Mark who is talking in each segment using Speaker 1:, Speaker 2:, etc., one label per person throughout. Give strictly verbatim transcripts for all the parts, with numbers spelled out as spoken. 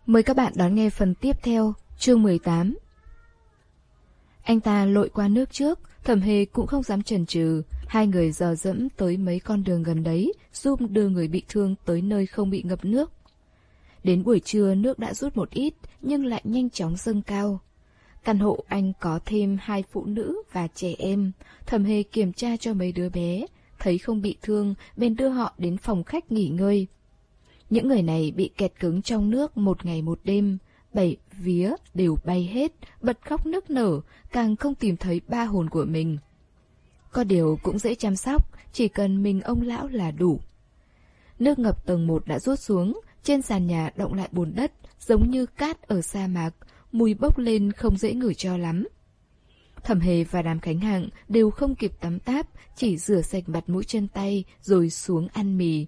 Speaker 1: Mời các bạn đón nghe phần tiếp theo, chương mười tám. Anh ta lội qua nước trước, Thẩm Hề cũng không dám chần chừ, hai người dò dẫm tới mấy con đường gần đấy, giúp đưa người bị thương tới nơi không bị ngập nước. Đến buổi trưa nước đã rút một ít, nhưng lại nhanh chóng dâng cao. Căn hộ anh có thêm hai phụ nữ và trẻ em, Thẩm Hề kiểm tra cho mấy đứa bé, thấy không bị thương, bèn đưa họ đến phòng khách nghỉ ngơi. Những người này bị kẹt cứng trong nước một ngày một đêm, bảy vía đều bay hết, bật khóc nức nở, càng không tìm thấy ba hồn của mình. Có điều cũng dễ chăm sóc, chỉ cần mình ông lão là đủ. Nước ngập tầng một đã rút xuống, trên sàn nhà động lại bùn đất, giống như cát ở sa mạc, mùi bốc lên không dễ ngửi cho lắm. Thẩm Hề và Đàm Khánh Hạng đều không kịp tắm táp, chỉ rửa sạch mặt mũi chân tay rồi xuống ăn mì.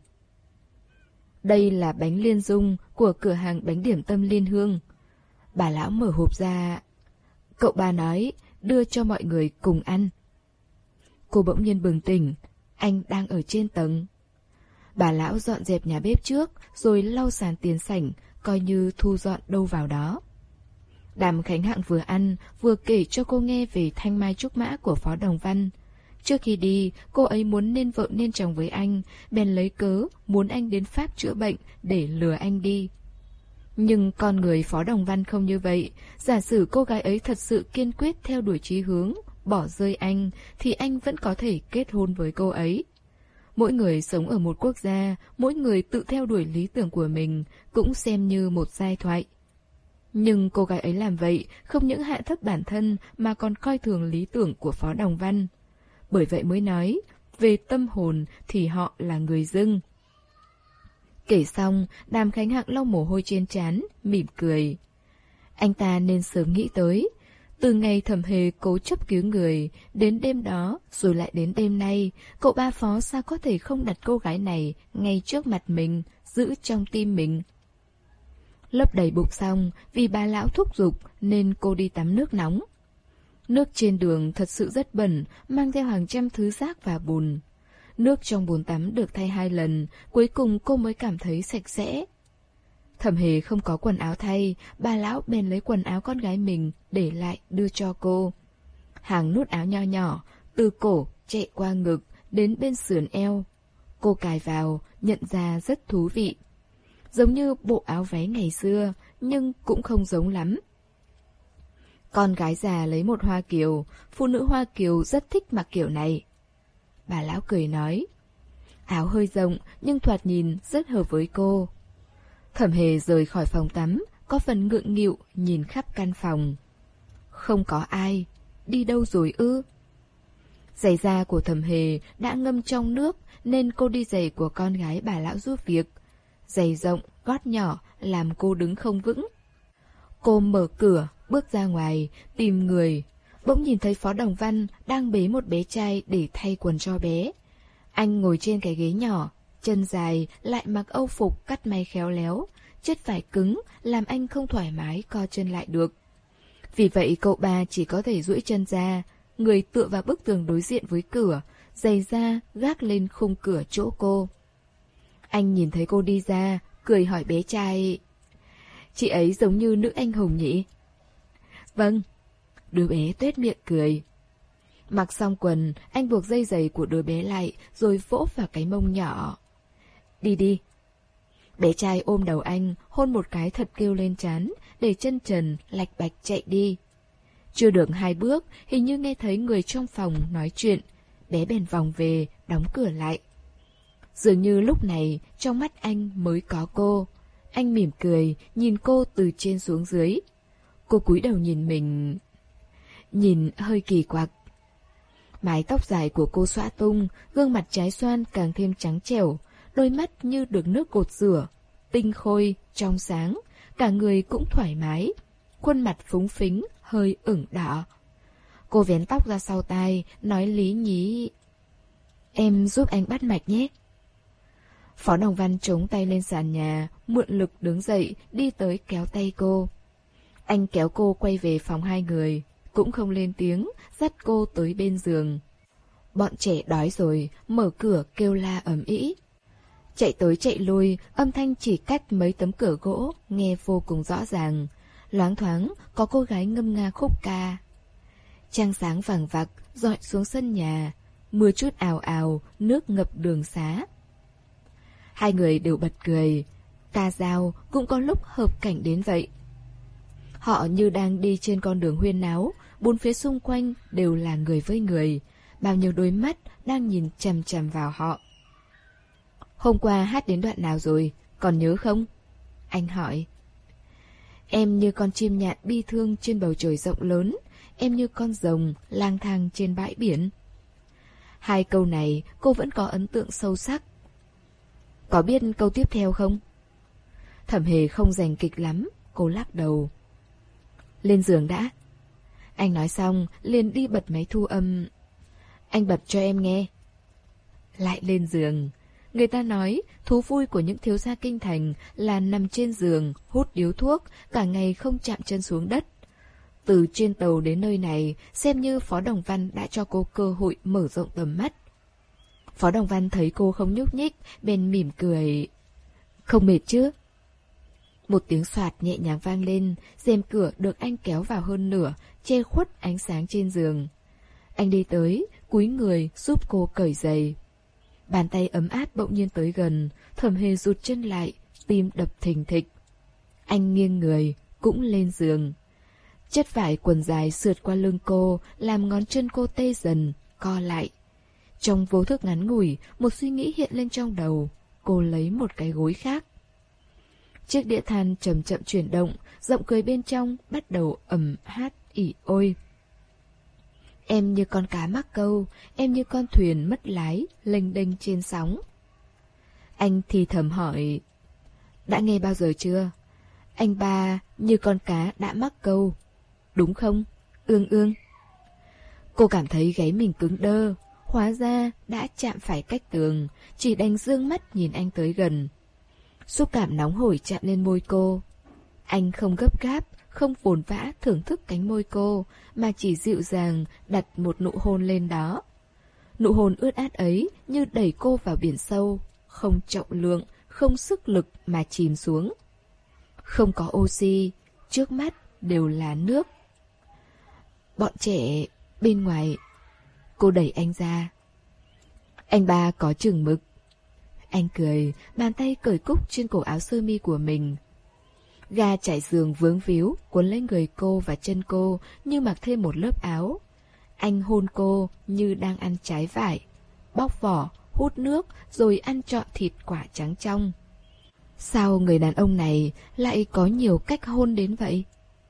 Speaker 1: Đây là bánh liên dung của cửa hàng bánh điểm tâm Liên Hương. Bà lão mở hộp ra. Cậu ba nói, đưa cho mọi người cùng ăn. Cô bỗng nhiên bừng tỉnh, anh đang ở trên tầng. Bà lão dọn dẹp nhà bếp trước, rồi lau sàn tiền sảnh, coi như thu dọn đâu vào đó. Đàm Khánh Hạng vừa ăn, vừa kể cho cô nghe về thanh mai trúc mã của Phó Đồng Văn. Trước khi đi, cô ấy muốn nên vợ nên chồng với anh, bèn lấy cớ muốn anh đến Pháp chữa bệnh để lừa anh đi. Nhưng con người Phó Đồng Văn không như vậy, giả sử cô gái ấy thật sự kiên quyết theo đuổi chí hướng, bỏ rơi anh, thì anh vẫn có thể kết hôn với cô ấy. Mỗi người sống ở một quốc gia, mỗi người tự theo đuổi lý tưởng của mình, cũng xem như một giai thoại. Nhưng cô gái ấy làm vậy, không những hạ thấp bản thân mà còn coi thường lý tưởng của Phó Đồng Văn. Bởi vậy mới nói, về tâm hồn thì họ là người dưng. Kể xong, Đàm Khánh Hạng lau mồ hôi trên trán, mỉm cười. Anh ta nên sớm nghĩ tới. Từ ngày Thẩm Hề cố chấp cứu người, đến đêm đó, rồi lại đến đêm nay, cậu ba Phó sao có thể không đặt cô gái này ngay trước mặt mình, giữ trong tim mình. Lấp đầy bụng xong, vì bà lão thúc giục nên cô đi tắm nước nóng. Nước trên đường thật sự rất bẩn, mang theo hàng trăm thứ rác và bùn. Nước trong bồn tắm được thay hai lần, cuối cùng cô mới cảm thấy sạch sẽ. Thẩm Hề không có quần áo thay, bà lão bèn lấy quần áo con gái mình để lại đưa cho cô. Hàng nút áo nho nhỏ, từ cổ chạy qua ngực đến bên sườn eo. Cô cài vào, nhận ra rất thú vị. Giống như bộ áo váy ngày xưa, nhưng cũng không giống lắm. Con gái già lấy một Hoa Kiều, phụ nữ Hoa Kiều rất thích mặc kiểu này. Bà lão cười nói, áo hơi rộng nhưng thoạt nhìn rất hợp với cô. Thẩm Hề rời khỏi phòng tắm, có phần ngượng nghịu nhìn khắp căn phòng. Không có ai, đi đâu rồi ư? Giày da của Thẩm Hề đã ngâm trong nước nên cô đi giày của con gái bà lão giúp việc. Giày rộng, gót nhỏ làm cô đứng không vững. Cô mở cửa, bước ra ngoài, tìm người. Bỗng nhìn thấy Phó Đồng Văn đang bế một bé trai để thay quần cho bé. Anh ngồi trên cái ghế nhỏ, chân dài, lại mặc âu phục cắt may khéo léo. Chất vải cứng, làm anh không thoải mái co chân lại được. Vì vậy cậu ba chỉ có thể duỗi chân ra, người tựa vào bức tường đối diện với cửa, giày da gác lên khung cửa chỗ cô. Anh nhìn thấy cô đi ra, cười hỏi bé trai, chị ấy giống như nữ anh hùng nhỉ? Vâng. Đứa bé tuét miệng cười. Mặc xong quần, anh buộc dây giày của đứa bé lại, rồi vỗ vào cái mông nhỏ. Đi đi. Bé trai ôm đầu anh, hôn một cái thật kêu lên trán, để chân trần lạch bạch chạy đi. Chưa được hai bước, hình như nghe thấy người trong phòng nói chuyện. Bé bèn vòng về, đóng cửa lại. Dường như lúc này, trong mắt anh mới có cô. Anh mỉm cười, nhìn cô từ trên xuống dưới. Cô cúi đầu nhìn mình, nhìn hơi kỳ quặc. Mái tóc dài của cô xõa tung, gương mặt trái xoan càng thêm trắng trẻo, đôi mắt như được nước gột rửa, tinh khôi, trong sáng, cả người cũng thoải mái, khuôn mặt phúng phính, hơi ửng đỏ. Cô vén tóc ra sau tai, nói lý nhí, em giúp anh bắt mạch nhé. Phó Đồng Văn chống tay lên sàn nhà, mượn lực đứng dậy, đi tới kéo tay cô. Anh kéo cô quay về phòng hai người, cũng không lên tiếng, dắt cô tới bên giường. Bọn trẻ đói rồi, mở cửa kêu la ầm ĩ. Chạy tới chạy lui, âm thanh chỉ cách mấy tấm cửa gỗ, nghe vô cùng rõ ràng. Loáng thoáng, có cô gái ngâm nga khúc ca. Trăng sáng vàng vặc, dọi xuống sân nhà. Mưa chút ào ào, nước ngập đường xá. Hai người đều bật cười. Ca dao cũng có lúc hợp cảnh đến vậy. Họ như đang đi trên con đường huyên náo, bốn phía xung quanh đều là người với người. Bao nhiêu đôi mắt đang nhìn chằm chằm vào họ. Hôm qua hát đến đoạn nào rồi, còn nhớ không? Anh hỏi. Em như con chim nhạn bi thương trên bầu trời rộng lớn, em như con rồng lang thang trên bãi biển. Hai câu này cô vẫn có ấn tượng sâu sắc. Có biết câu tiếp theo không? Thẩm Hề không rành kịch lắm, cô lắc đầu. Lên giường đã. Anh nói xong, liền đi bật máy thu âm. Anh bật cho em nghe. Lại lên giường. Người ta nói, thú vui của những thiếu gia kinh thành là nằm trên giường, hút điếu thuốc, cả ngày không chạm chân xuống đất. Từ trên tàu đến nơi này, xem như Phó Đồng Văn đã cho cô cơ hội mở rộng tầm mắt. Phó Đồng Văn thấy cô không nhúc nhích, bèn mỉm cười. Không mệt chứ? Một tiếng xoạt nhẹ nhàng vang lên, rèm cửa được anh kéo vào hơn nửa, che khuất ánh sáng trên giường. Anh đi tới, cúi người giúp cô cởi giày. Bàn tay ấm áp bỗng nhiên tới gần, Thẩm Hề rụt chân lại, tim đập thình thịch. Anh nghiêng người, cũng lên giường. Chất vải quần dài sượt qua lưng cô, làm ngón chân cô tê dần, co lại. Trong vô thức ngắn ngủi, một suy nghĩ hiện lên trong đầu. Cô lấy một cái gối khác. Chiếc đĩa than chậm chậm chuyển động, giọng cười bên trong bắt đầu ầm hát ỉ ôi. Em như con cá mắc câu, em như con thuyền mất lái, lênh đênh trên sóng. Anh thì thầm hỏi, đã nghe bao giờ chưa? Anh ba như con cá đã mắc câu, đúng không? Ương ương. Cô cảm thấy gáy mình cứng đơ, hóa ra đã chạm phải cách tường, chỉ đành dương mắt nhìn anh tới gần. Xúc cảm nóng hổi chạm lên môi cô. Anh không gấp gáp, không vồn vã thưởng thức cánh môi cô, mà chỉ dịu dàng đặt một nụ hôn lên đó. Nụ hôn ướt át ấy như đẩy cô vào biển sâu, không trọng lượng, không sức lực mà chìm xuống. Không có oxy, trước mắt đều là nước. Bọn trẻ bên ngoài. Cô đẩy anh ra. Anh ba có chừng mực. Anh cười, bàn tay cởi cúc trên cổ áo sơ mi của mình. Ga trải giường vướng víu, cuốn lấy người cô và chân cô như mặc thêm một lớp áo. Anh hôn cô như đang ăn trái vải, bóc vỏ, hút nước rồi ăn trọn thịt quả trắng trong. Sao người đàn ông này lại có nhiều cách hôn đến vậy?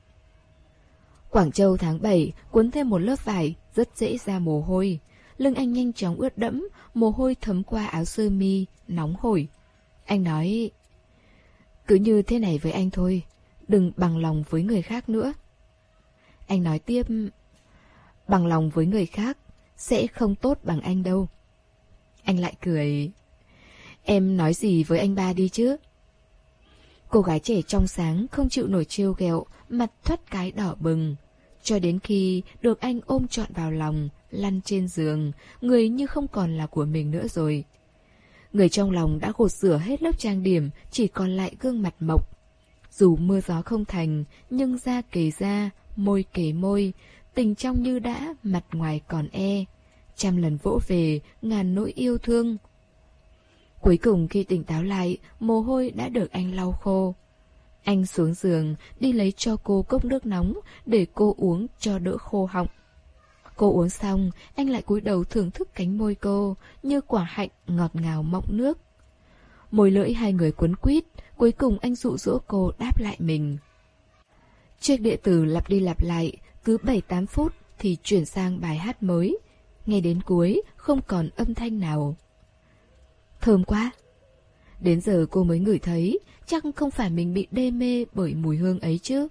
Speaker 1: Quảng Châu tháng bảy cuốn thêm một lớp vải, rất dễ ra mồ hôi. Lưng anh nhanh chóng ướt đẫm, mồ hôi thấm qua áo sơ mi, nóng hổi. Anh nói, cứ như thế này với anh thôi, đừng bằng lòng với người khác nữa. Anh nói tiếp, bằng lòng với người khác sẽ không tốt bằng anh đâu. Anh lại cười, em nói gì với anh ba đi chứ? Cô gái trẻ trong sáng không chịu nổi trêu ghẹo, mặt thoắt cái đỏ bừng. Cho đến khi được anh ôm trọn vào lòng, lăn trên giường, người như không còn là của mình nữa rồi. Người trong lòng đã gột rửa hết lớp trang điểm, chỉ còn lại gương mặt mộc. Dù mưa gió không thành, nhưng da kề da, môi kề môi, tình trong như đã, mặt ngoài còn e. Trăm lần vỗ về, ngàn nỗi yêu thương. Cuối cùng khi tỉnh táo lại, mồ hôi đã được anh lau khô. Anh xuống giường, đi lấy cho cô cốc nước nóng để cô uống cho đỡ khô họng. Cô uống xong, anh lại cúi đầu thưởng thức cánh môi cô, như quả hạnh ngọt ngào mọng nước. Môi lưỡi hai người quấn quýt, cuối cùng anh dụ dỗ cô đáp lại mình. Chiếc đĩa từ lặp đi lặp lại, cứ bảy tám phút thì chuyển sang bài hát mới. Nghe đến cuối, không còn âm thanh nào. Thơm quá! Đến giờ cô mới ngửi thấy, chắc không phải mình bị đê mê bởi mùi hương ấy chứ.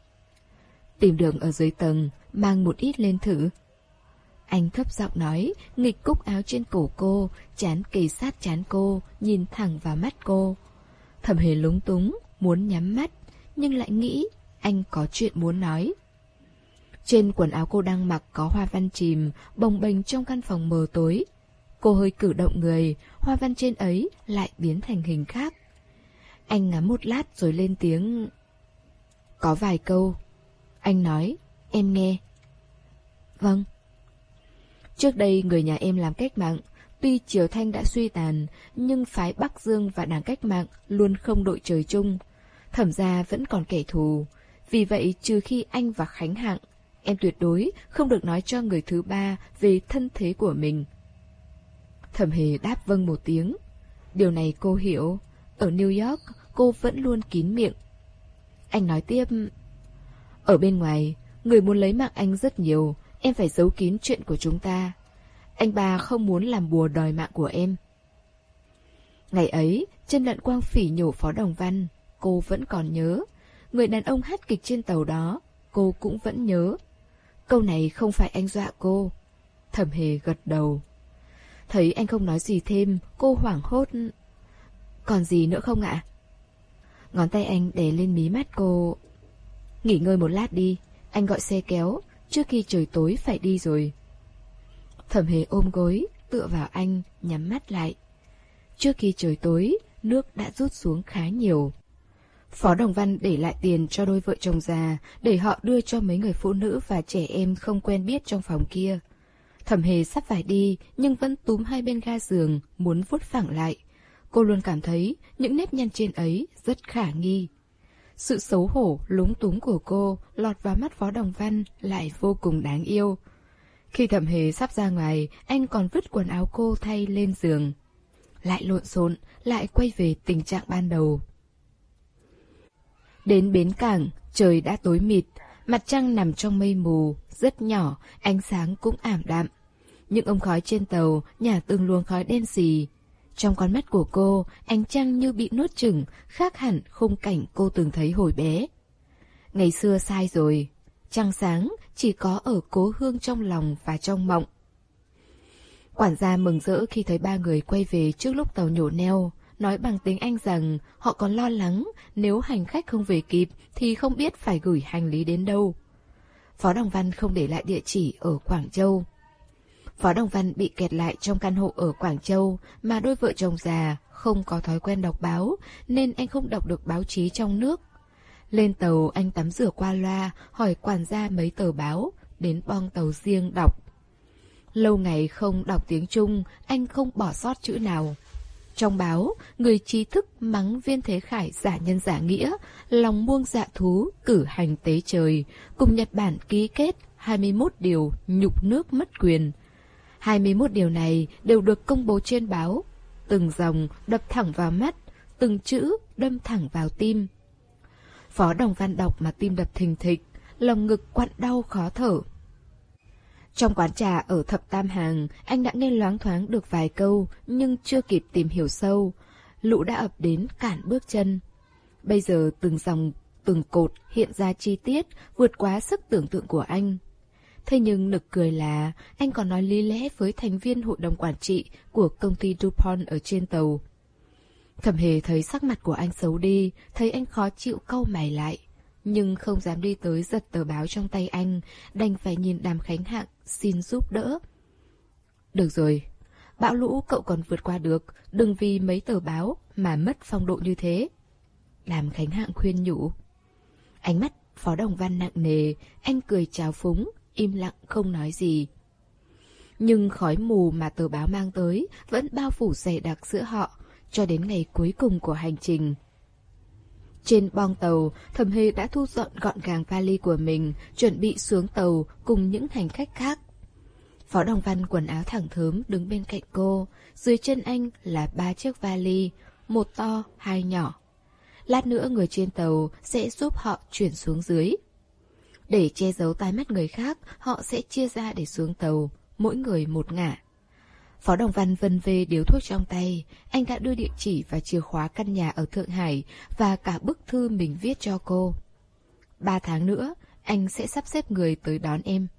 Speaker 1: Tìm được ở dưới tầng, mang một ít lên thử. Anh thấp giọng nói, nghịch cúc áo trên cổ cô, trán kề sát trán cô, nhìn thẳng vào mắt cô. Thẩm Hề lúng túng, muốn nhắm mắt, nhưng lại nghĩ anh có chuyện muốn nói. Trên quần áo cô đang mặc có hoa văn chìm, bồng bềnh trong căn phòng mờ tối. Cô hơi cử động người, hoa văn trên ấy lại biến thành hình khác. Anh ngắm một lát rồi lên tiếng. Có vài câu. Anh nói, em nghe. Vâng. Trước đây người nhà em làm cách mạng. Tuy Triều Thanh đã suy tàn, nhưng phái Bắc Dương và đảng cách mạng luôn không đội trời chung. Thẩm gia vẫn còn kẻ thù. Vì vậy trừ khi anh và Khánh Hạng, em tuyệt đối không được nói cho người thứ ba về thân thế của mình. Thẩm Hề đáp vâng một tiếng. Điều này cô hiểu. Ở New York, cô vẫn luôn kín miệng. Anh nói tiếp. Ở bên ngoài, người muốn lấy mạng anh rất nhiều. Em phải giấu kín chuyện của chúng ta. Anh ba không muốn làm bùa đòi mạng của em. Ngày ấy, Chân Lận Quang phỉ nhổ Phó Đồng Văn. Cô vẫn còn nhớ. Người đàn ông hát kịch trên tàu đó, cô cũng vẫn nhớ. Câu này không phải anh dọa cô. Thẩm Hề gật đầu. Thấy anh không nói gì thêm, cô hoảng hốt. Còn gì nữa không ạ? Ngón tay anh đè lên mí mắt cô. Nghỉ ngơi một lát đi, anh gọi xe kéo, trước khi trời tối phải đi rồi. Thẩm Hề ôm gối, tựa vào anh, nhắm mắt lại. Trước khi trời tối, nước đã rút xuống khá nhiều. Phó Đồng Văn để lại tiền cho đôi vợ chồng già, để họ đưa cho mấy người phụ nữ và trẻ em không quen biết trong phòng kia. Thẩm Hề sắp phải đi, nhưng vẫn túm hai bên ga giường, muốn vuốt phẳng lại. Cô luôn cảm thấy những nếp nhăn trên ấy rất khả nghi. Sự xấu hổ, lúng túng của cô lọt vào mắt Phó Đồng Văn lại vô cùng đáng yêu. Khi Thẩm Hề sắp ra ngoài, anh còn vứt quần áo cô thay lên giường. Lại lộn xộn, lại quay về tình trạng ban đầu. Đến bến cảng, trời đã tối mịt, mặt trăng nằm trong mây mù, rất nhỏ, ánh sáng cũng ảm đạm. Những ống khói trên tàu nhả từng luồng khói đen xì. Trong con mắt của cô, ánh trăng như bị nuốt chửng, khác hẳn khung cảnh cô từng thấy hồi bé. Ngày xưa sai rồi, trăng sáng chỉ có ở cố hương trong lòng và trong mộng. Quản gia mừng rỡ khi thấy ba người quay về trước lúc tàu nhổ neo, nói bằng tiếng Anh rằng họ còn lo lắng nếu hành khách không về kịp thì không biết phải gửi hành lý đến đâu. Phó Đồng Văn không để lại địa chỉ ở Quảng Châu. Phó Đồng Văn bị kẹt lại trong căn hộ ở Quảng Châu mà đôi vợ chồng già không có thói quen đọc báo nên anh không đọc được báo chí trong nước. Lên tàu anh tắm rửa qua loa hỏi quản gia mấy tờ báo, đến boong tàu riêng đọc. Lâu ngày không đọc tiếng Trung, anh không bỏ sót chữ nào. Trong báo, người trí thức mắng Viên Thế Khải giả nhân giả nghĩa, lòng muông dạ thú, cử hành tế trời, cùng Nhật Bản ký kết hai mươi mốt điều nhục nước mất quyền. hai mươi mốt điều này đều được công bố trên báo, từng dòng đập thẳng vào mắt, từng chữ đâm thẳng vào tim. Phó Đồng Văn đọc mà tim đập thình thịch, lòng ngực quặn đau khó thở. Trong quán trà ở Thập Tam Hàng, anh đã nghe loáng thoáng được vài câu, nhưng chưa kịp tìm hiểu sâu. Lũ đã ập đến cản bước chân. Bây giờ từng dòng, từng cột hiện ra chi tiết, vượt quá sức tưởng tượng của anh. Thế nhưng nực cười là anh còn nói lý lẽ với thành viên hội đồng quản trị của công ty DuPont ở trên tàu. Thẩm Hề thấy sắc mặt của anh xấu đi, thấy anh khó chịu cau mày lại. Nhưng không dám đi tới giật tờ báo trong tay anh, đành phải nhìn Đàm Khánh Hạng xin giúp đỡ. Được rồi, bão lũ cậu còn vượt qua được, đừng vì mấy tờ báo mà mất phong độ như thế. Đàm Khánh Hạng khuyên nhủ. Ánh mắt Phó Đồng Văn nặng nề, anh cười trào phúng, im lặng không nói gì. Nhưng khói mù mà tờ báo mang tới vẫn bao phủ dày đặc giữa họ, cho đến ngày cuối cùng của hành trình. Trên boong tàu, Thẩm Hề đã thu dọn gọn gàng vali của mình, chuẩn bị xuống tàu cùng những hành khách khác. Phó Đồng Văn quần áo thẳng thớm đứng bên cạnh cô, dưới chân anh là ba chiếc vali, một to, hai nhỏ. Lát nữa người trên tàu sẽ giúp họ chuyển xuống dưới. Để che giấu tai mắt người khác, họ sẽ chia ra để xuống tàu, mỗi người một ngả. Phó Đồng Văn vân vê điếu thuốc trong tay, anh đã đưa địa chỉ và chìa khóa căn nhà ở Thượng Hải và cả bức thư mình viết cho cô. Ba tháng nữa, anh sẽ sắp xếp người tới đón em.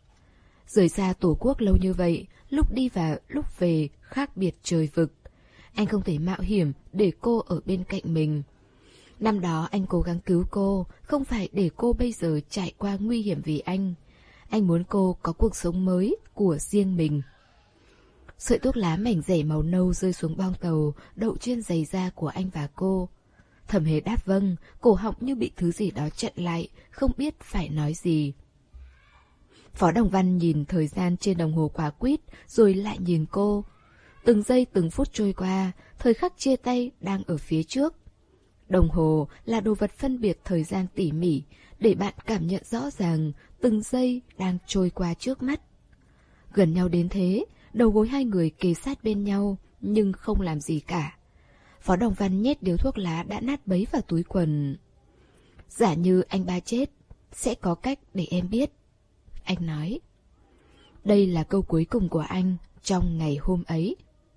Speaker 1: Rời xa Tổ quốc lâu như vậy, lúc đi và lúc về khác biệt trời vực. Anh không thể mạo hiểm để cô ở bên cạnh mình. Năm đó anh cố gắng cứu cô, không phải để cô bây giờ trải qua nguy hiểm vì anh. Anh muốn cô có cuộc sống mới của riêng mình. Sợi thuốc lá mảnh rẻ màu nâu rơi xuống bong tàu, đậu trên giày da của anh và cô. Thẩm Hề đáp vâng, cổ họng như bị thứ gì đó chặn lại, không biết phải nói gì. Phó Đồng Văn nhìn thời gian trên đồng hồ quả quýt, rồi lại nhìn cô. Từng giây từng phút trôi qua, thời khắc chia tay đang ở phía trước. Đồng hồ là đồ vật phân biệt thời gian tỉ mỉ, để bạn cảm nhận rõ ràng từng giây đang trôi qua trước mắt. Gần nhau đến thế, đầu gối hai người kề sát bên nhau, nhưng không làm gì cả. Phó Đồng Văn nhét điếu thuốc lá đã nát bấy vào túi quần. Giả như anh ba chết, sẽ có cách để em biết. Anh nói. Đây là câu cuối cùng của anh trong ngày hôm ấy.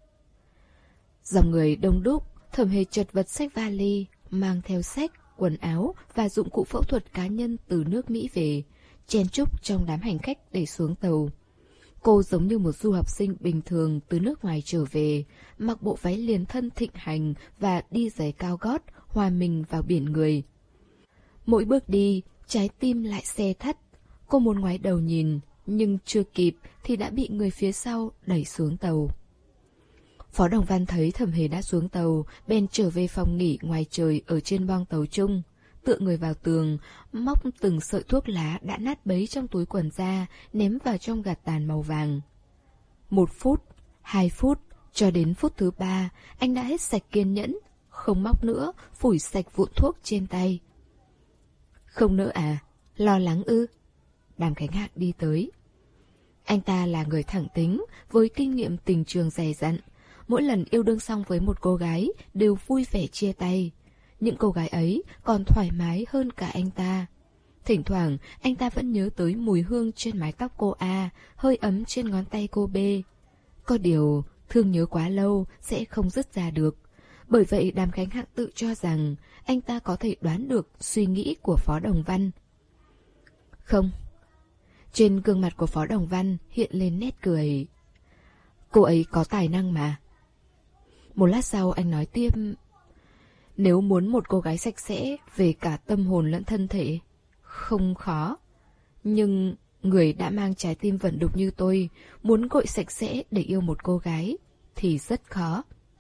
Speaker 1: Dòng người đông đúc, Thẩm Hề chật vật xách vali, mang theo sách, quần áo và dụng cụ phẫu thuật cá nhân từ nước Mỹ về, chen chúc trong đám hành khách để xuống tàu. Cô giống như một du học sinh bình thường từ nước ngoài trở về, mặc bộ váy liền thân thịnh hành và đi giày cao gót, hòa mình vào biển người. Mỗi bước đi, trái tim lại se thắt. Cô muốn ngoái đầu nhìn, nhưng chưa kịp thì đã bị người phía sau đẩy xuống tàu. Phó Đồng Văn thấy Thẩm Hề đã xuống tàu, bèn trở về phòng nghỉ ngoài trời ở trên boong tàu chung, tựa người vào tường, móc từng sợi thuốc lá đã nát bấy trong túi quần ra, ném vào trong gạt tàn màu vàng. Một phút, hai phút, cho đến phút thứ ba, anh đã hết sạch kiên nhẫn, không móc nữa, phủi sạch vụn thuốc trên tay. Không nỡ à? Lo lắng ư? Đàm Khánh Hạng đi tới. Anh ta là người thẳng tính, với kinh nghiệm tình trường dày dặn. Mỗi lần yêu đương xong với một cô gái đều vui vẻ chia tay. Những cô gái ấy còn thoải mái hơn cả anh ta. Thỉnh thoảng anh ta vẫn nhớ tới mùi hương trên mái tóc cô A, hơi ấm trên ngón tay cô B. Có điều thương nhớ quá lâu sẽ không dứt ra được. Bởi vậy Đàm Khánh Hạng tự cho rằng anh ta có thể đoán được suy nghĩ của Phó Đồng Văn. Không. Trên gương mặt của Phó Đồng Văn hiện lên nét cười. Cô ấy có tài năng mà. Một lát sau anh nói tiếp. Nếu muốn một cô gái sạch sẽ về cả tâm hồn lẫn thân thể, không khó. Nhưng người đã mang trái tim vẩn đục như tôi, muốn gội sạch sẽ để yêu một cô gái thì rất khó.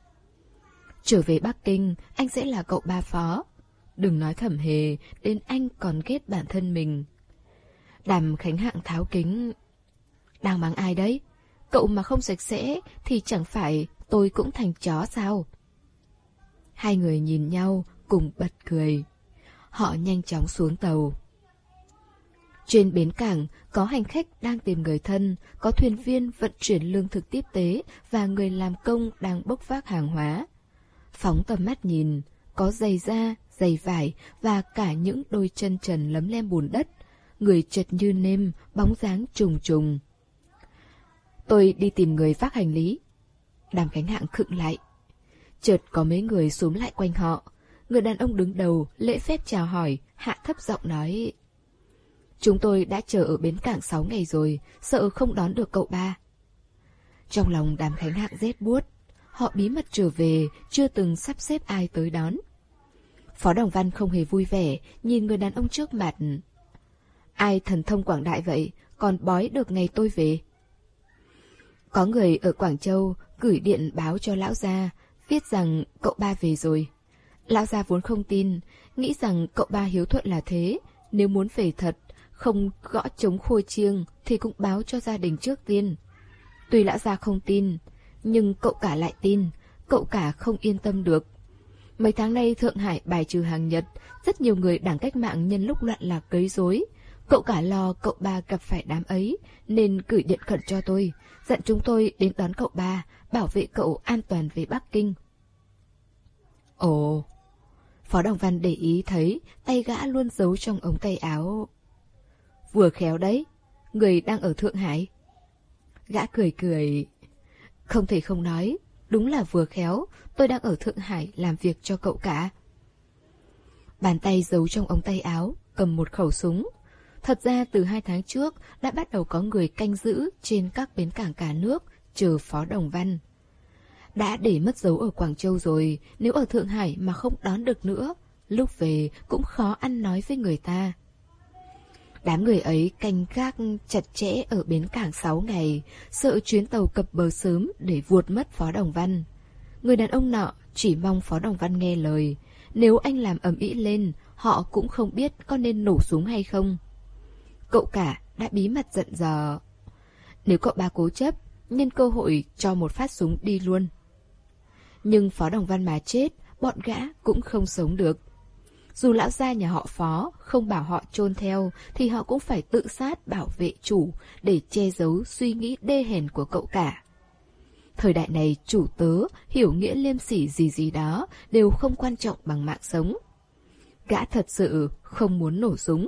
Speaker 1: Trở về Bắc Kinh, anh sẽ là cậu ba Phó. Đừng nói Thẩm Hề, đến anh còn ghét bản thân mình. Đàm Khánh Hạng tháo kính. Đang mắng ai đấy? Cậu mà không sạch sẽ thì chẳng phải tôi cũng thành chó sao? Hai người nhìn nhau cùng bật cười. Họ nhanh chóng xuống tàu. Trên bến cảng có hành khách đang tìm người thân, có thuyền viên vận chuyển lương thực tiếp tế và người làm công đang bốc vác hàng hóa. Phóng tầm mắt nhìn, có giày da, giày vải và cả những đôi chân trần lấm lem bùn đất, người chật như nêm, bóng dáng trùng trùng. Tôi đi tìm người vác hành lý. Đàm Khánh Hạng khựng lại. Chợt có mấy người xúm lại quanh họ. Người đàn ông đứng đầu lễ phép chào hỏi, hạ thấp giọng nói: Chúng tôi đã chờ ở bến cảng sáu ngày rồi, sợ không đón được cậu ba. Trong lòng Đàm Khánh Hạng rét buốt. Họ bí mật trở về, chưa từng sắp xếp ai tới đón. Phó Đồng Văn không hề vui vẻ, nhìn người đàn ông trước mặt. Ai thần thông quảng đại vậy, còn bói được ngày tôi về. Có người ở Quảng Châu gửi điện báo cho lão gia, viết rằng cậu ba về rồi. Lão gia vốn không tin, nghĩ rằng cậu ba hiếu thuận là thế, nếu muốn về thật, không gõ trống khua chiêng thì cũng báo cho gia đình trước tiên. Tuy lão gia không tin, nhưng cậu cả lại tin, cậu cả không yên tâm được. Mấy tháng nay Thượng Hải bài trừ hàng Nhật, rất nhiều người đảng cách mạng nhân lúc loạn lạc quấy rối. Cậu cả lo cậu ba gặp phải đám ấy, nên gửi điện khẩn cho tôi, dặn chúng tôi đến đón cậu ba, bảo vệ cậu an toàn về Bắc Kinh. Ồ, Phó Đồng Văn để ý thấy tay gã luôn giấu trong ống tay áo. Vừa khéo đấy, người đang ở Thượng Hải. Gã cười cười. Không thể không nói, đúng là vừa khéo, tôi đang ở Thượng Hải làm việc cho cậu cả. Bàn tay giấu trong ống tay áo, cầm một khẩu súng. Thật ra từ hai tháng trước đã bắt đầu có người canh giữ trên các bến cảng cả nước, chờ Phó Đồng Văn. Đã để mất dấu ở Quảng Châu rồi, nếu ở Thượng Hải mà không đón được nữa, lúc về cũng khó ăn nói với người ta. Đám người ấy canh gác chặt chẽ ở bến cảng sáu ngày, sợ chuyến tàu cập bờ sớm để vuột mất Phó Đồng Văn. Người đàn ông nọ chỉ mong Phó Đồng Văn nghe lời. Nếu anh làm ầm ĩ lên, họ cũng không biết có nên nổ súng hay không. Cậu cả đã bí mật dặn dò, nếu cậu ba cố chấp, nhân cơ hội cho một phát súng đi luôn. Nhưng Phó Đồng Văn mà chết, bọn gã cũng không sống được. Dù lão gia nhà họ Phó không bảo họ chôn theo, thì họ cũng phải tự sát bảo vệ chủ để che giấu suy nghĩ đê hèn của cậu cả. Thời đại này chủ tớ, hiểu nghĩa liêm sỉ gì gì đó đều không quan trọng bằng mạng sống. Gã thật sự không muốn nổ súng.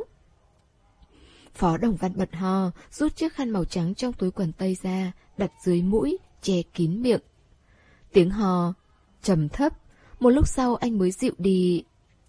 Speaker 1: Phó Đồng Văn bật ho, rút chiếc khăn màu trắng trong túi quần tây ra, đặt dưới mũi, che kín miệng. Tiếng ho trầm thấp, một lúc sau anh mới dịu đi.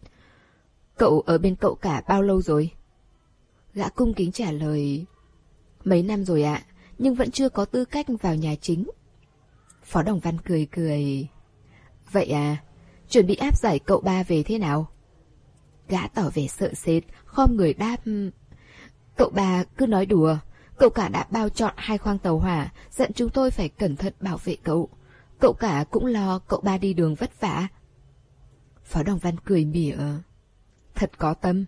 Speaker 1: Cậu ở bên cậu cả bao lâu rồi? Gã cung kính trả lời, mấy năm rồi ạ, nhưng vẫn chưa có tư cách vào nhà chính. Phó Đồng Văn cười cười. Vậy à, chuẩn bị áp giải cậu ba về thế nào? Gã tỏ vẻ sợ sệt, khom người đáp, cậu ba cứ nói đùa, cậu cả đã bao trọn hai khoang tàu hỏa, dặn chúng tôi phải cẩn thận bảo vệ cậu. Cậu cả cũng lo cậu ba đi đường vất vả. Phó Đồng Văn cười mỉa, thật có tâm.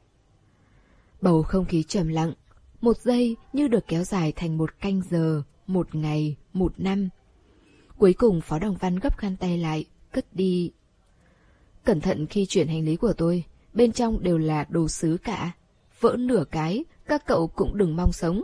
Speaker 1: Bầu không khí trầm lặng, một giây như được kéo dài thành một canh giờ, một ngày, một năm. Cuối cùng Phó Đồng Văn gấp khăn tay lại, cất đi. Cẩn thận khi chuyển hành lý của tôi, bên trong đều là đồ sứ cả. Vỡ nửa cái, các cậu cũng đừng mong sống.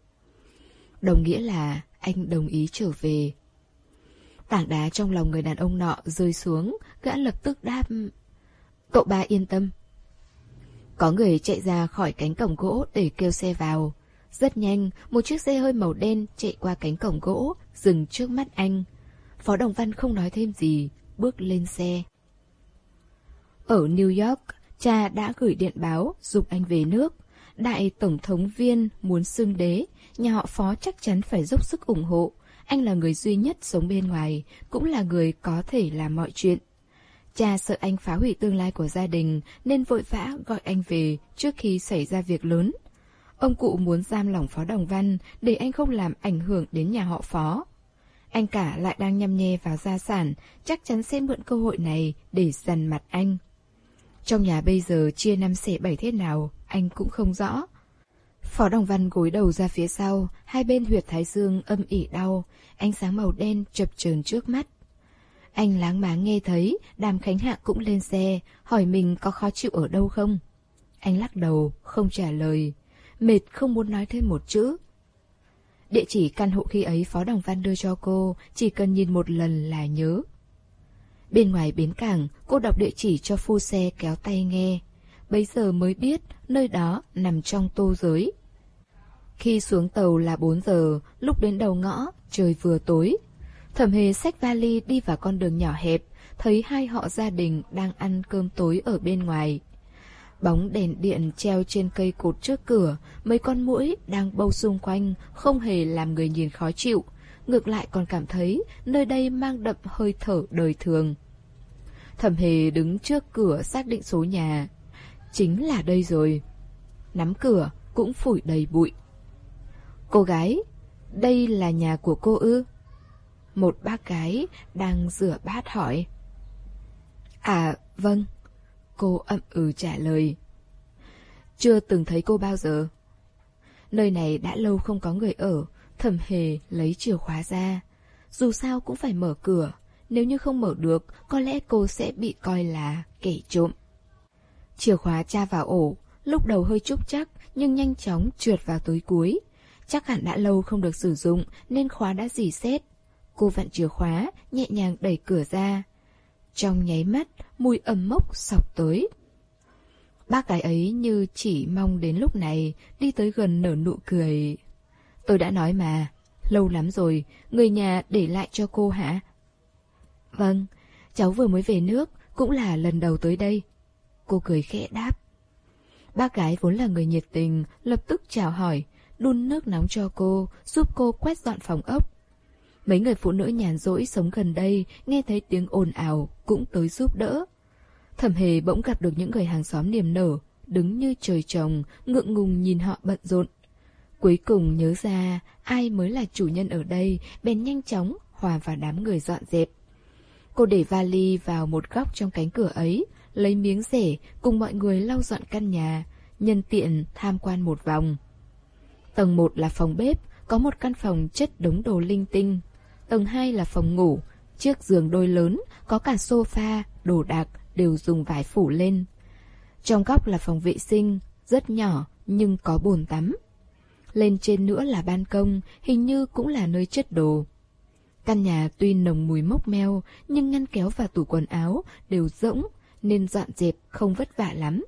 Speaker 1: Đồng nghĩa là anh đồng ý trở về. Tảng đá trong lòng người đàn ông nọ rơi xuống, gã lập tức đáp, cậu ba yên tâm. Có người chạy ra khỏi cánh cổng gỗ để kêu xe vào. Rất nhanh, một chiếc xe hơi màu đen chạy qua cánh cổng gỗ, dừng trước mắt anh. Phó Đồng Văn không nói thêm gì, bước lên xe. Ở New York, cha đã gửi điện báo giục anh về nước. Đại tổng thống viên muốn xưng đế, nhà họ Phó chắc chắn phải dốc sức ủng hộ. Anh là người duy nhất sống bên ngoài, cũng là người có thể làm mọi chuyện. Cha sợ anh phá hủy tương lai của gia đình nên vội vã gọi anh về trước khi xảy ra việc lớn. Ông cụ muốn giam lỏng Phó Đồng Văn để anh không làm ảnh hưởng đến nhà họ Phó. Anh cả lại đang nhăm nhe vào gia sản, chắc chắn sẽ mượn cơ hội này để dằn mặt anh. Trong nhà bây giờ chia năm xẻ bảy thế nào, anh cũng không rõ. Phó Đồng Văn gối đầu ra phía sau, hai bên huyệt thái dương âm ỉ đau, ánh sáng màu đen chập chờn trước mắt. Anh láng máng nghe thấy, Đàm Khánh Hạ cũng lên xe, hỏi mình có khó chịu ở đâu không. Anh lắc đầu, không trả lời, mệt không muốn nói thêm một chữ. Địa chỉ căn hộ khi ấy Phó Đồng Văn đưa cho cô, chỉ cần nhìn một lần là nhớ. Bên ngoài bến cảng, cô đọc địa chỉ cho phu xe kéo tay nghe. Bấy giờ mới biết nơi đó nằm trong tô giới. Khi xuống tàu là bốn giờ, lúc đến đầu ngõ, trời vừa tối. Thẩm Hề xách vali đi vào con đường nhỏ hẹp, thấy hai họ gia đình đang ăn cơm tối ở bên ngoài. Bóng đèn điện treo trên cây cột trước cửa, mấy con muỗi đang bâu xung quanh, không hề làm người nhìn khó chịu. Ngược lại còn cảm thấy nơi đây mang đậm hơi thở đời thường. Thẩm Hề đứng trước cửa xác định số nhà. Chính là đây rồi. Nắm cửa cũng phủi đầy bụi. Cô gái, đây là nhà của cô ư? Một bác gái đang rửa bát hỏi. À, vâng. Cô ậm ừ trả lời. Chưa từng thấy cô bao giờ. Nơi này đã lâu không có người ở. Thẩm Hề lấy chìa khóa ra. Dù sao cũng phải mở cửa. Nếu như không mở được, có lẽ cô sẽ bị coi là kẻ trộm. Chìa khóa tra vào ổ, lúc đầu hơi trúc chắc nhưng nhanh chóng trượt vào túi cuối. Chắc hẳn đã lâu không được sử dụng nên khóa đã rỉ sét. Cô vặn chìa khóa, nhẹ nhàng đẩy cửa ra. Trong nháy mắt, mùi ẩm mốc xộc tới. Bác gái ấy như chỉ mong đến lúc này, đi tới gần nở nụ cười. Tôi đã nói mà, lâu lắm rồi, người nhà để lại cho cô hả? Vâng, cháu vừa mới về nước, cũng là lần đầu tới đây. Cô cười khẽ đáp. Bác gái vốn là người nhiệt tình, lập tức chào hỏi, đun nước nóng cho cô, giúp cô quét dọn phòng ốc. Mấy người phụ nữ nhàn rỗi sống gần đây, nghe thấy tiếng ồn ào, cũng tới giúp đỡ. Thẩm Hề bỗng gặp được những người hàng xóm niềm nở, đứng như trời trồng, ngượng ngùng nhìn họ bận rộn. Cuối cùng nhớ ra ai mới là chủ nhân ở đây, bèn nhanh chóng hòa vào đám người dọn dẹp. Cô để vali vào một góc trong cánh cửa ấy, lấy miếng rẻ cùng mọi người lau dọn căn nhà, nhân tiện tham quan một vòng. Tầng một là phòng bếp, có một căn phòng chất đống đồ linh tinh. Tầng hai là phòng ngủ, chiếc giường đôi lớn, có cả sofa, đồ đạc đều dùng vải phủ lên. Trong góc là phòng vệ sinh, rất nhỏ nhưng có bồn tắm. Lên trên nữa là ban công, hình như cũng là nơi chất đồ. Căn nhà tuy nồng mùi mốc meo, nhưng ngăn kéo và tủ quần áo đều rỗng, nên dọn dẹp không vất vả lắm.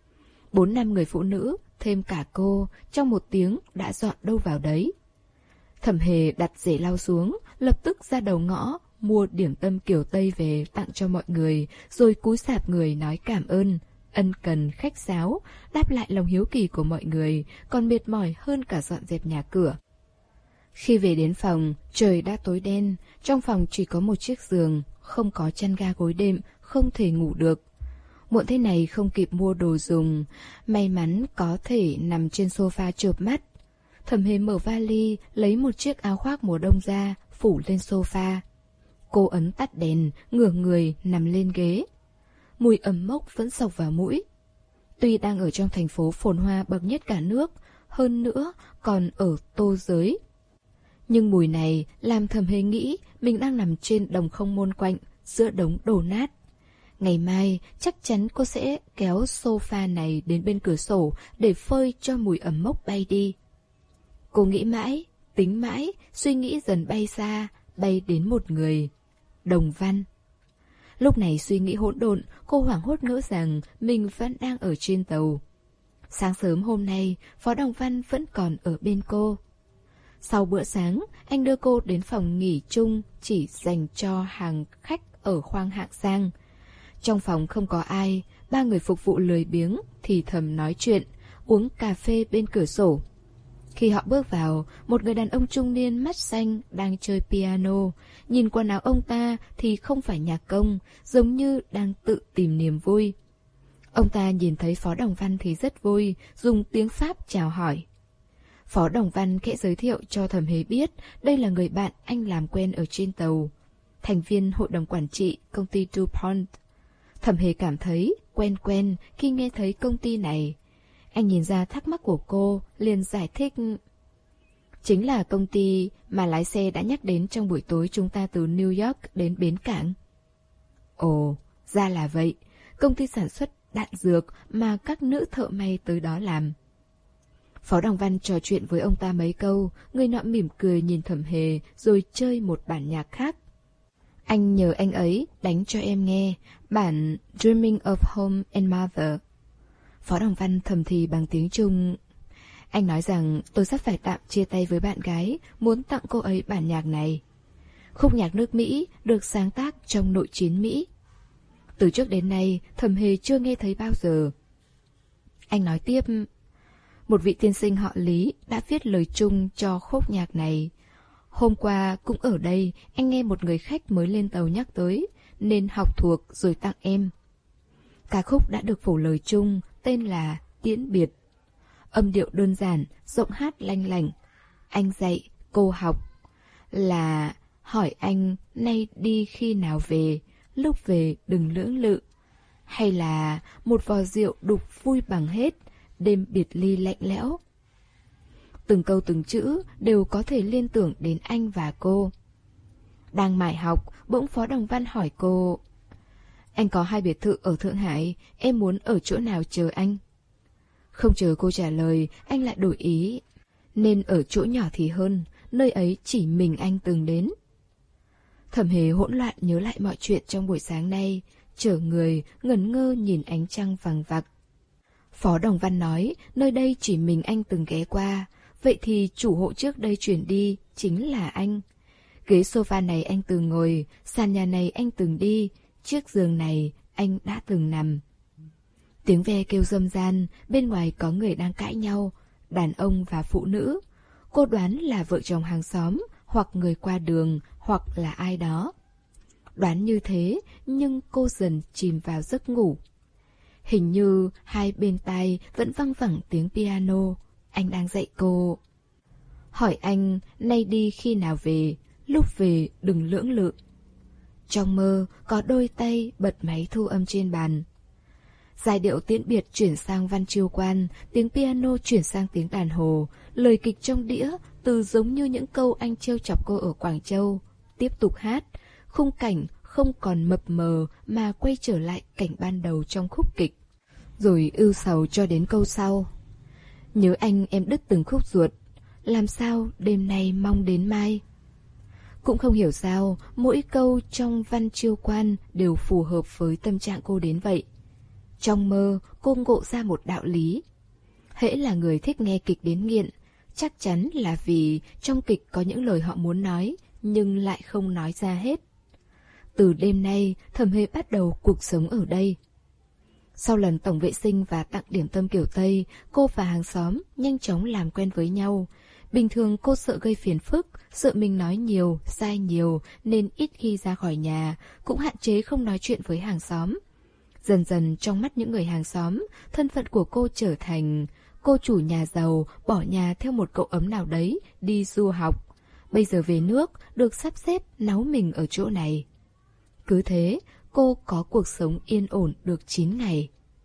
Speaker 1: Bốn năm người phụ nữ, thêm cả cô, trong một tiếng đã dọn đâu vào đấy. Thẩm Hề đặt rể lau xuống, lập tức ra đầu ngõ, mua điểm tâm kiểu Tây về tặng cho mọi người, rồi cúi sạp người nói cảm ơn, ân cần khách sáo, đáp lại lòng hiếu kỳ của mọi người, còn mệt mỏi hơn cả dọn dẹp nhà cửa. Khi về đến phòng, trời đã tối đen, trong phòng chỉ có một chiếc giường, không có chăn ga gối đệm, không thể ngủ được. Muộn thế này không kịp mua đồ dùng, may mắn có thể nằm trên sofa chợp mắt. Thẩm Hề mở vali, lấy một chiếc áo khoác mùa đông ra, phủ lên sofa. Cô ấn tắt đèn, ngửa người nằm lên ghế. Mùi ẩm mốc vẫn xộc vào mũi. Tuy đang ở trong thành phố phồn hoa bậc nhất cả nước, hơn nữa còn ở Tô Giới, nhưng mùi này làm Thẩm Hề nghĩ mình đang nằm trên đồng không môn quạnh, giữa đống đổ nát. Ngày mai chắc chắn cô sẽ kéo sofa này đến bên cửa sổ để phơi cho mùi ẩm mốc bay đi. Cô nghĩ mãi, tính mãi, suy nghĩ dần bay xa, bay đến một người. Đồng Văn. Lúc này suy nghĩ hỗn độn, cô hoảng hốt ngỡ rằng mình vẫn đang ở trên tàu. Sáng sớm hôm nay, Phó Đồng Văn vẫn còn ở bên cô. Sau bữa sáng, anh đưa cô đến phòng nghỉ chung chỉ dành cho hàng khách ở khoang hạng sang. Trong phòng không có ai, ba người phục vụ lười biếng thì thầm nói chuyện, uống cà phê bên cửa sổ. Khi họ bước vào, một người đàn ông trung niên mắt xanh đang chơi piano. Nhìn quần áo ông ta thì không phải nhạc công, giống như đang tự tìm niềm vui. Ông ta nhìn thấy Phó Đồng Văn thì rất vui, dùng tiếng Pháp chào hỏi. Phó Đồng Văn khẽ giới thiệu cho Thẩm Hề biết đây là người bạn anh làm quen ở trên tàu, thành viên hội đồng quản trị công ty DuPont. Thẩm Hề cảm thấy quen quen khi nghe thấy công ty này. Anh nhìn ra thắc mắc của cô, liền giải thích. Chính là công ty mà lái xe đã nhắc đến trong buổi tối chúng ta từ New York đến bến cảng. Ồ, ra là vậy. Công ty sản xuất đạn dược mà các nữ thợ may tới đó làm. Phó Đồng Văn trò chuyện với ông ta mấy câu, người nọ mỉm cười nhìn Thẩm Hề rồi chơi một bản nhạc khác. Anh nhờ anh ấy đánh cho em nghe bản Dreaming of Home and Mother. Phó Đồng Văn thầm thì bằng tiếng Trung. Anh nói rằng tôi sắp phải tạm chia tay với bạn gái, muốn tặng cô ấy bản nhạc này. Khúc nhạc nước Mỹ được sáng tác trong nội chiến Mỹ. Từ trước đến nay, Thẩm Hề chưa nghe thấy bao giờ. Anh nói tiếp, một vị tiên sinh họ Lý đã viết lời chung cho khúc nhạc này. Hôm qua cũng ở đây, anh nghe một người khách mới lên tàu nhắc tới, nên học thuộc rồi tặng em. Ca khúc đã được phổ lời chung, tên là Tiễn Biệt. Âm điệu đơn giản, giọng hát lanh lảnh. Anh dạy, cô học. Là hỏi anh nay đi khi nào về, lúc về đừng lưỡng lự. Hay là một vò rượu đục vui bằng hết, đêm biệt ly lạnh lẽo. Từng câu từng chữ đều có thể liên tưởng đến anh và cô. Đang mải học, bỗng Phó Đồng Văn hỏi cô, anh có hai biệt thự ở Thượng Hải, em muốn ở chỗ nào chờ anh? Không chờ cô trả lời, anh lại đổi ý. Nên ở chỗ nhỏ thì hơn, nơi ấy chỉ mình anh từng đến. Thẩm Hề hỗn loạn nhớ lại mọi chuyện trong buổi sáng nay, chở người, ngẩn ngơ nhìn ánh trăng vằng vặc. Phó Đồng Văn nói, nơi đây chỉ mình anh từng ghé qua, vậy thì chủ hộ trước đây chuyển đi chính là anh. Ghế sofa này anh từng ngồi, sàn nhà này anh từng đi, chiếc giường này anh đã từng nằm. Tiếng ve kêu râm ran, bên ngoài có người đang cãi nhau, đàn ông và phụ nữ. Cô đoán là vợ chồng hàng xóm, hoặc người qua đường, hoặc là ai đó. Đoán như thế, nhưng cô dần chìm vào giấc ngủ. Hình như hai bên tai vẫn văng vẳng tiếng piano. Anh đang dạy cô. Hỏi anh nay đi khi nào về, lúc về đừng lưỡng lự. Trong mơ có đôi tay bật máy thu âm trên bàn. Giai điệu tiễn biệt chuyển sang văn chiêu quan, tiếng piano chuyển sang tiếng đàn hồ, lời kịch trong đĩa từ giống như những câu anh trêu chọc cô ở Quảng Châu. Tiếp tục hát, khung cảnh không còn mập mờ mà quay trở lại cảnh ban đầu trong khúc kịch. Rồi ưu sầu cho đến câu sau. Nhớ anh em đứt từng khúc ruột, làm sao đêm nay mong đến mai. Cũng không hiểu sao mỗi câu trong văn chiêu quan đều phù hợp với tâm trạng cô đến vậy. Trong mơ cô ngộ ra một đạo lý. Hễ là người thích nghe kịch đến nghiện, chắc chắn là vì trong kịch có những lời họ muốn nói nhưng lại không nói ra hết. Từ đêm nay Thẩm Hề bắt đầu cuộc sống ở đây. Sau lần tổng vệ sinh và tặng điểm tâm kiểu Tây, cô và hàng xóm nhanh chóng làm quen với nhau. Bình thường cô sợ gây phiền phức, sợ mình nói nhiều, sai nhiều nên ít khi ra khỏi nhà, cũng hạn chế không nói chuyện với hàng xóm. Dần dần trong mắt những người hàng xóm, thân phận của cô trở thành cô chủ nhà giàu bỏ nhà theo một cậu ấm nào đấy đi du học. Bây giờ về nước được sắp xếp náu mình ở chỗ này. Cứ thế, cô có cuộc sống yên ổn được chín ngày.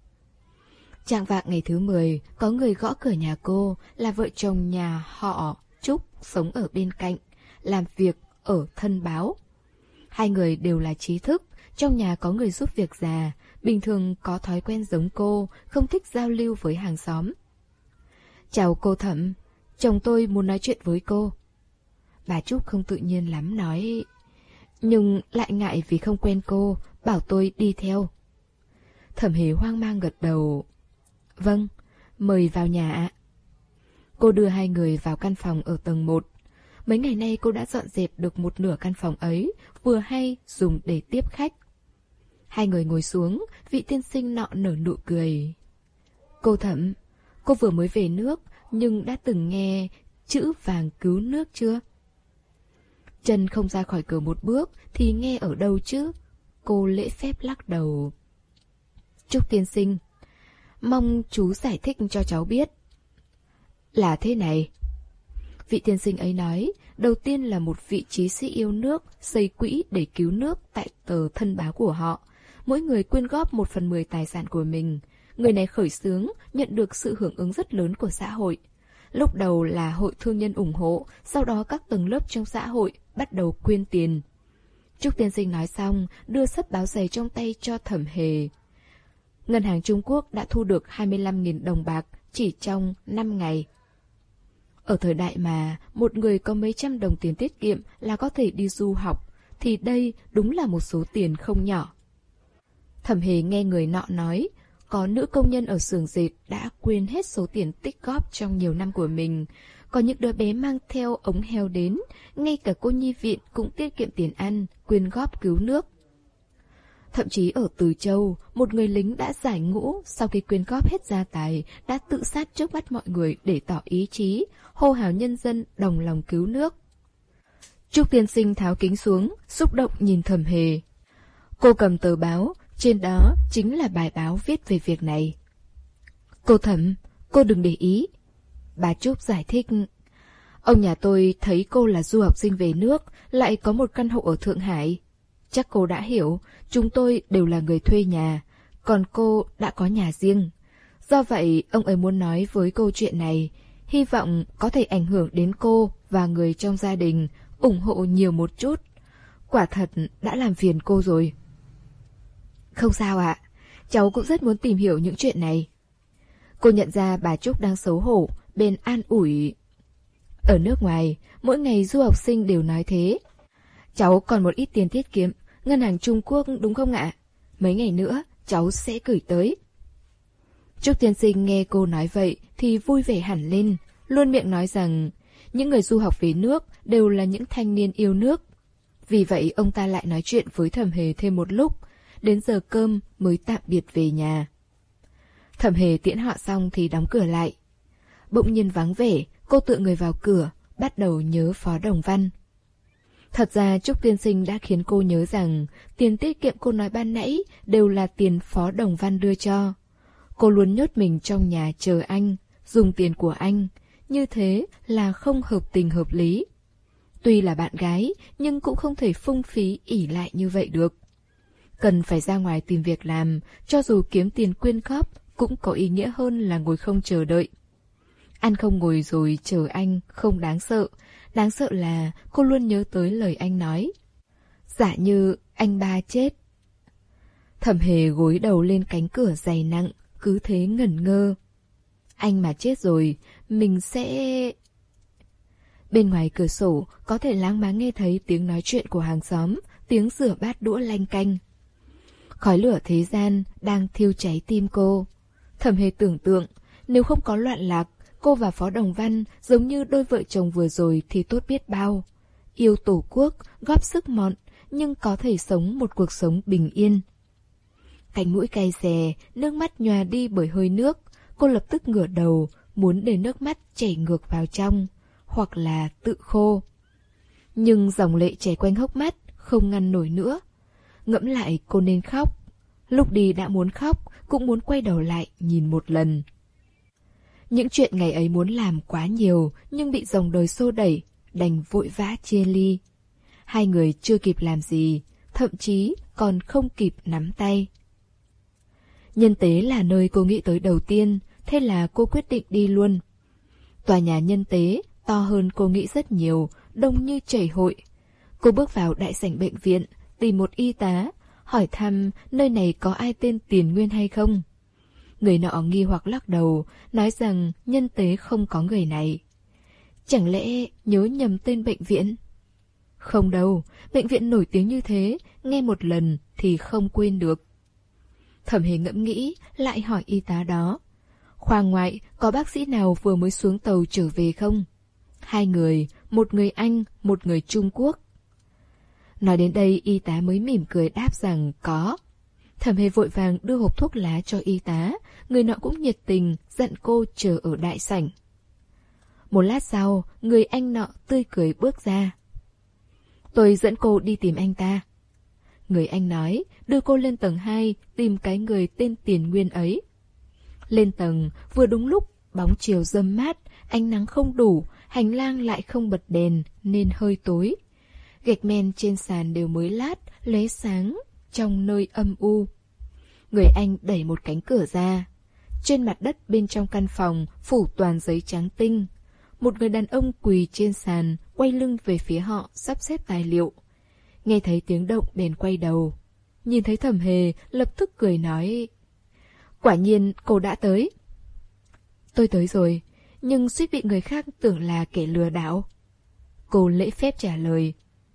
Speaker 1: Chạng vạng ngày thứ mười, có người gõ cửa nhà cô, là vợ chồng nhà họ Trúc sống ở bên cạnh, làm việc ở Thân Báo. Hai người đều là trí thức, trong nhà có người giúp việc già, bình thường có thói quen giống cô, không thích giao lưu với hàng xóm. Chào cô Thẩm, chồng tôi muốn nói chuyện với cô. Bà Trúc không tự nhiên lắm nói, nhưng lại ngại vì không quen cô, bảo tôi đi theo. Thẩm Hề hoang mang gật đầu. Vâng, mời vào nhà ạ. Cô đưa hai người vào căn phòng ở tầng một. Mấy ngày nay cô đã dọn dẹp được một nửa căn phòng ấy, vừa hay dùng để tiếp khách. Hai người ngồi xuống, vị tiên sinh nọ nở nụ cười. Cô Thẩm, cô vừa mới về nước, nhưng đã từng nghe chữ vàng cứu nước chưa? Chân không ra khỏi cửa một bước thì nghe ở đâu chứ? Cô lễ phép lắc đầu. Trúc tiên sinh, mong chú giải thích cho cháu biết. Là thế này. Vị tiên sinh ấy nói, đầu tiên là một vị trí sĩ yêu nước xây quỹ để cứu nước tại tờ Thân Báo của họ. Mỗi người quyên góp một phần mười tài sản của mình. Người này khởi xướng, nhận được sự hưởng ứng rất lớn của xã hội. Lúc đầu là hội thương nhân ủng hộ, sau đó các tầng lớp trong xã hội bắt đầu quyên tiền. Trúc tiên sinh nói xong, đưa sấp báo giày trong tay cho Thẩm Hề. Ngân hàng Trung Quốc đã thu được hai mươi lăm nghìn đồng bạc chỉ trong năm ngày. Ở thời đại mà một người có mấy trăm đồng tiền tiết kiệm là có thể đi du học, thì đây đúng là một số tiền không nhỏ. Thẩm Hề nghe người nọ nói, có nữ công nhân ở xưởng dệt đã quyên hết số tiền tích góp trong nhiều năm của mình. Có những đứa bé mang theo ống heo đến, ngay cả cô nhi viện cũng tiết kiệm tiền ăn, quyên góp cứu nước. Thậm chí ở Từ Châu, một người lính đã giải ngũ sau khi quyên góp hết gia tài, đã tự sát trước mắt mọi người để tỏ ý chí, hô hào nhân dân đồng lòng cứu nước. Trúc tiên sinh tháo kính xuống, xúc động nhìn Thẩm Hề. Cô cầm tờ báo, trên đó chính là bài báo viết về việc này. Cô Thẩm, cô đừng để ý. Bà Trúc giải thích. Ông nhà tôi thấy cô là du học sinh về nước, lại có một căn hộ ở Thượng Hải. Chắc cô đã hiểu, chúng tôi đều là người thuê nhà, còn cô đã có nhà riêng. Do vậy, ông ấy muốn nói với cô chuyện này, hy vọng có thể ảnh hưởng đến cô và người trong gia đình, ủng hộ nhiều một chút. Quả thật đã làm phiền cô rồi. Không sao ạ, cháu cũng rất muốn tìm hiểu những chuyện này. Cô nhận ra bà Trúc đang xấu hổ, bên an ủi. Ở nước ngoài, mỗi ngày du học sinh đều nói thế. Cháu còn một ít tiền tiết kiệm, ngân hàng Trung Quốc đúng không ạ? Mấy ngày nữa, cháu sẽ gửi tới. Trúc tiên sinh nghe cô nói vậy thì vui vẻ hẳn lên, luôn miệng nói rằng những người du học về nước đều là những thanh niên yêu nước. Vì vậy ông ta lại nói chuyện với Thẩm Hề thêm một lúc, đến giờ cơm mới tạm biệt về nhà. Thẩm Hề tiễn họ xong thì đóng cửa lại. Bỗng nhiên vắng vẻ, cô tựa người vào cửa, bắt đầu nhớ Phó Đồng Văn. Thật ra Trúc tiên sinh đã khiến cô nhớ rằng tiền tiết kiệm cô nói ban nãy đều là tiền Phó Đồng Văn đưa cho. Cô luôn nhốt mình trong nhà chờ anh, dùng tiền của anh. Như thế là không hợp tình hợp lý. Tuy là bạn gái, nhưng cũng không thể phung phí ỷ lại như vậy được. Cần phải ra ngoài tìm việc làm, cho dù kiếm tiền quyên góp, cũng có ý nghĩa hơn là ngồi không chờ đợi. Ăn không ngồi rồi chờ anh không đáng sợ. Đáng sợ là cô luôn nhớ tới lời anh nói. Giả như anh ba chết. Thẩm Hề gối đầu lên cánh cửa dày nặng, cứ thế ngẩn ngơ. Anh mà chết rồi, mình sẽ... Bên ngoài cửa sổ có thể láng máng nghe thấy tiếng nói chuyện của hàng xóm, tiếng rửa bát đũa lanh canh. Khói lửa thế gian đang thiêu cháy tim cô. Thẩm Hề tưởng tượng, nếu không có loạn lạc, cô và Phó Đồng Văn giống như đôi vợ chồng vừa rồi thì tốt biết bao. Yêu tổ quốc, góp sức mọn, nhưng có thể sống một cuộc sống bình yên. Cánh mũi cay xè, nước mắt nhòa đi bởi hơi nước. Cô lập tức ngửa đầu, muốn để nước mắt chảy ngược vào trong, hoặc là tự khô. Nhưng dòng lệ chảy quanh hốc mắt, không ngăn nổi nữa. Ngẫm lại cô nên khóc. Lúc đi đã muốn khóc, cũng muốn quay đầu lại nhìn một lần. Những chuyện ngày ấy muốn làm quá nhiều, nhưng bị dòng đời xô đẩy, đành vội vã chia ly. Hai người chưa kịp làm gì, thậm chí còn không kịp nắm tay. Nhân tế là nơi cô nghĩ tới đầu tiên, thế là cô quyết định đi luôn. Tòa nhà nhân tế to hơn cô nghĩ rất nhiều, đông như chảy hội. Cô bước vào đại sảnh bệnh viện, tìm một y tá, hỏi thăm nơi này có ai tên Tiền Nguyên hay không. Người nọ nghi hoặc lắc đầu, nói rằng nhân tế không có người này. Chẳng lẽ nhớ nhầm tên bệnh viện? Không đâu, bệnh viện nổi tiếng như thế, nghe một lần thì không quên được. Thẩm Hề ngẫm nghĩ, lại hỏi y tá đó. Khoa ngoại, có bác sĩ nào vừa mới xuống tàu trở về không? Hai người, một người Anh, một người Trung Quốc. Nói đến đây, y tá mới mỉm cười đáp rằng có. Thẩm Hề vội vàng đưa hộp thuốc lá cho y tá, người nọ cũng nhiệt tình, dặn cô chờ ở đại sảnh. Một lát sau, người Anh nọ tươi cười bước ra. Tôi dẫn cô đi tìm anh ta. Người Anh nói, đưa cô lên tầng hai, tìm cái người tên Tiền Nguyên ấy. Lên tầng, vừa đúng lúc, bóng chiều râm mát, ánh nắng không đủ, hành lang lại không bật đèn, nên hơi tối. Gạch men trên sàn đều mới lát, lóe sáng, trong nơi âm u. Người Anh đẩy một cánh cửa ra. Trên mặt đất bên trong căn phòng, phủ toàn giấy trắng tinh. Một người đàn ông quỳ trên sàn, quay lưng về phía họ, sắp xếp tài liệu. Nghe thấy tiếng động bèn quay đầu. Nhìn thấy Thẩm Hề, lập tức cười nói. Quả nhiên cô đã tới. Tôi tới rồi, nhưng suýt bị người khác tưởng là kẻ lừa đảo. Cô lễ phép trả lời.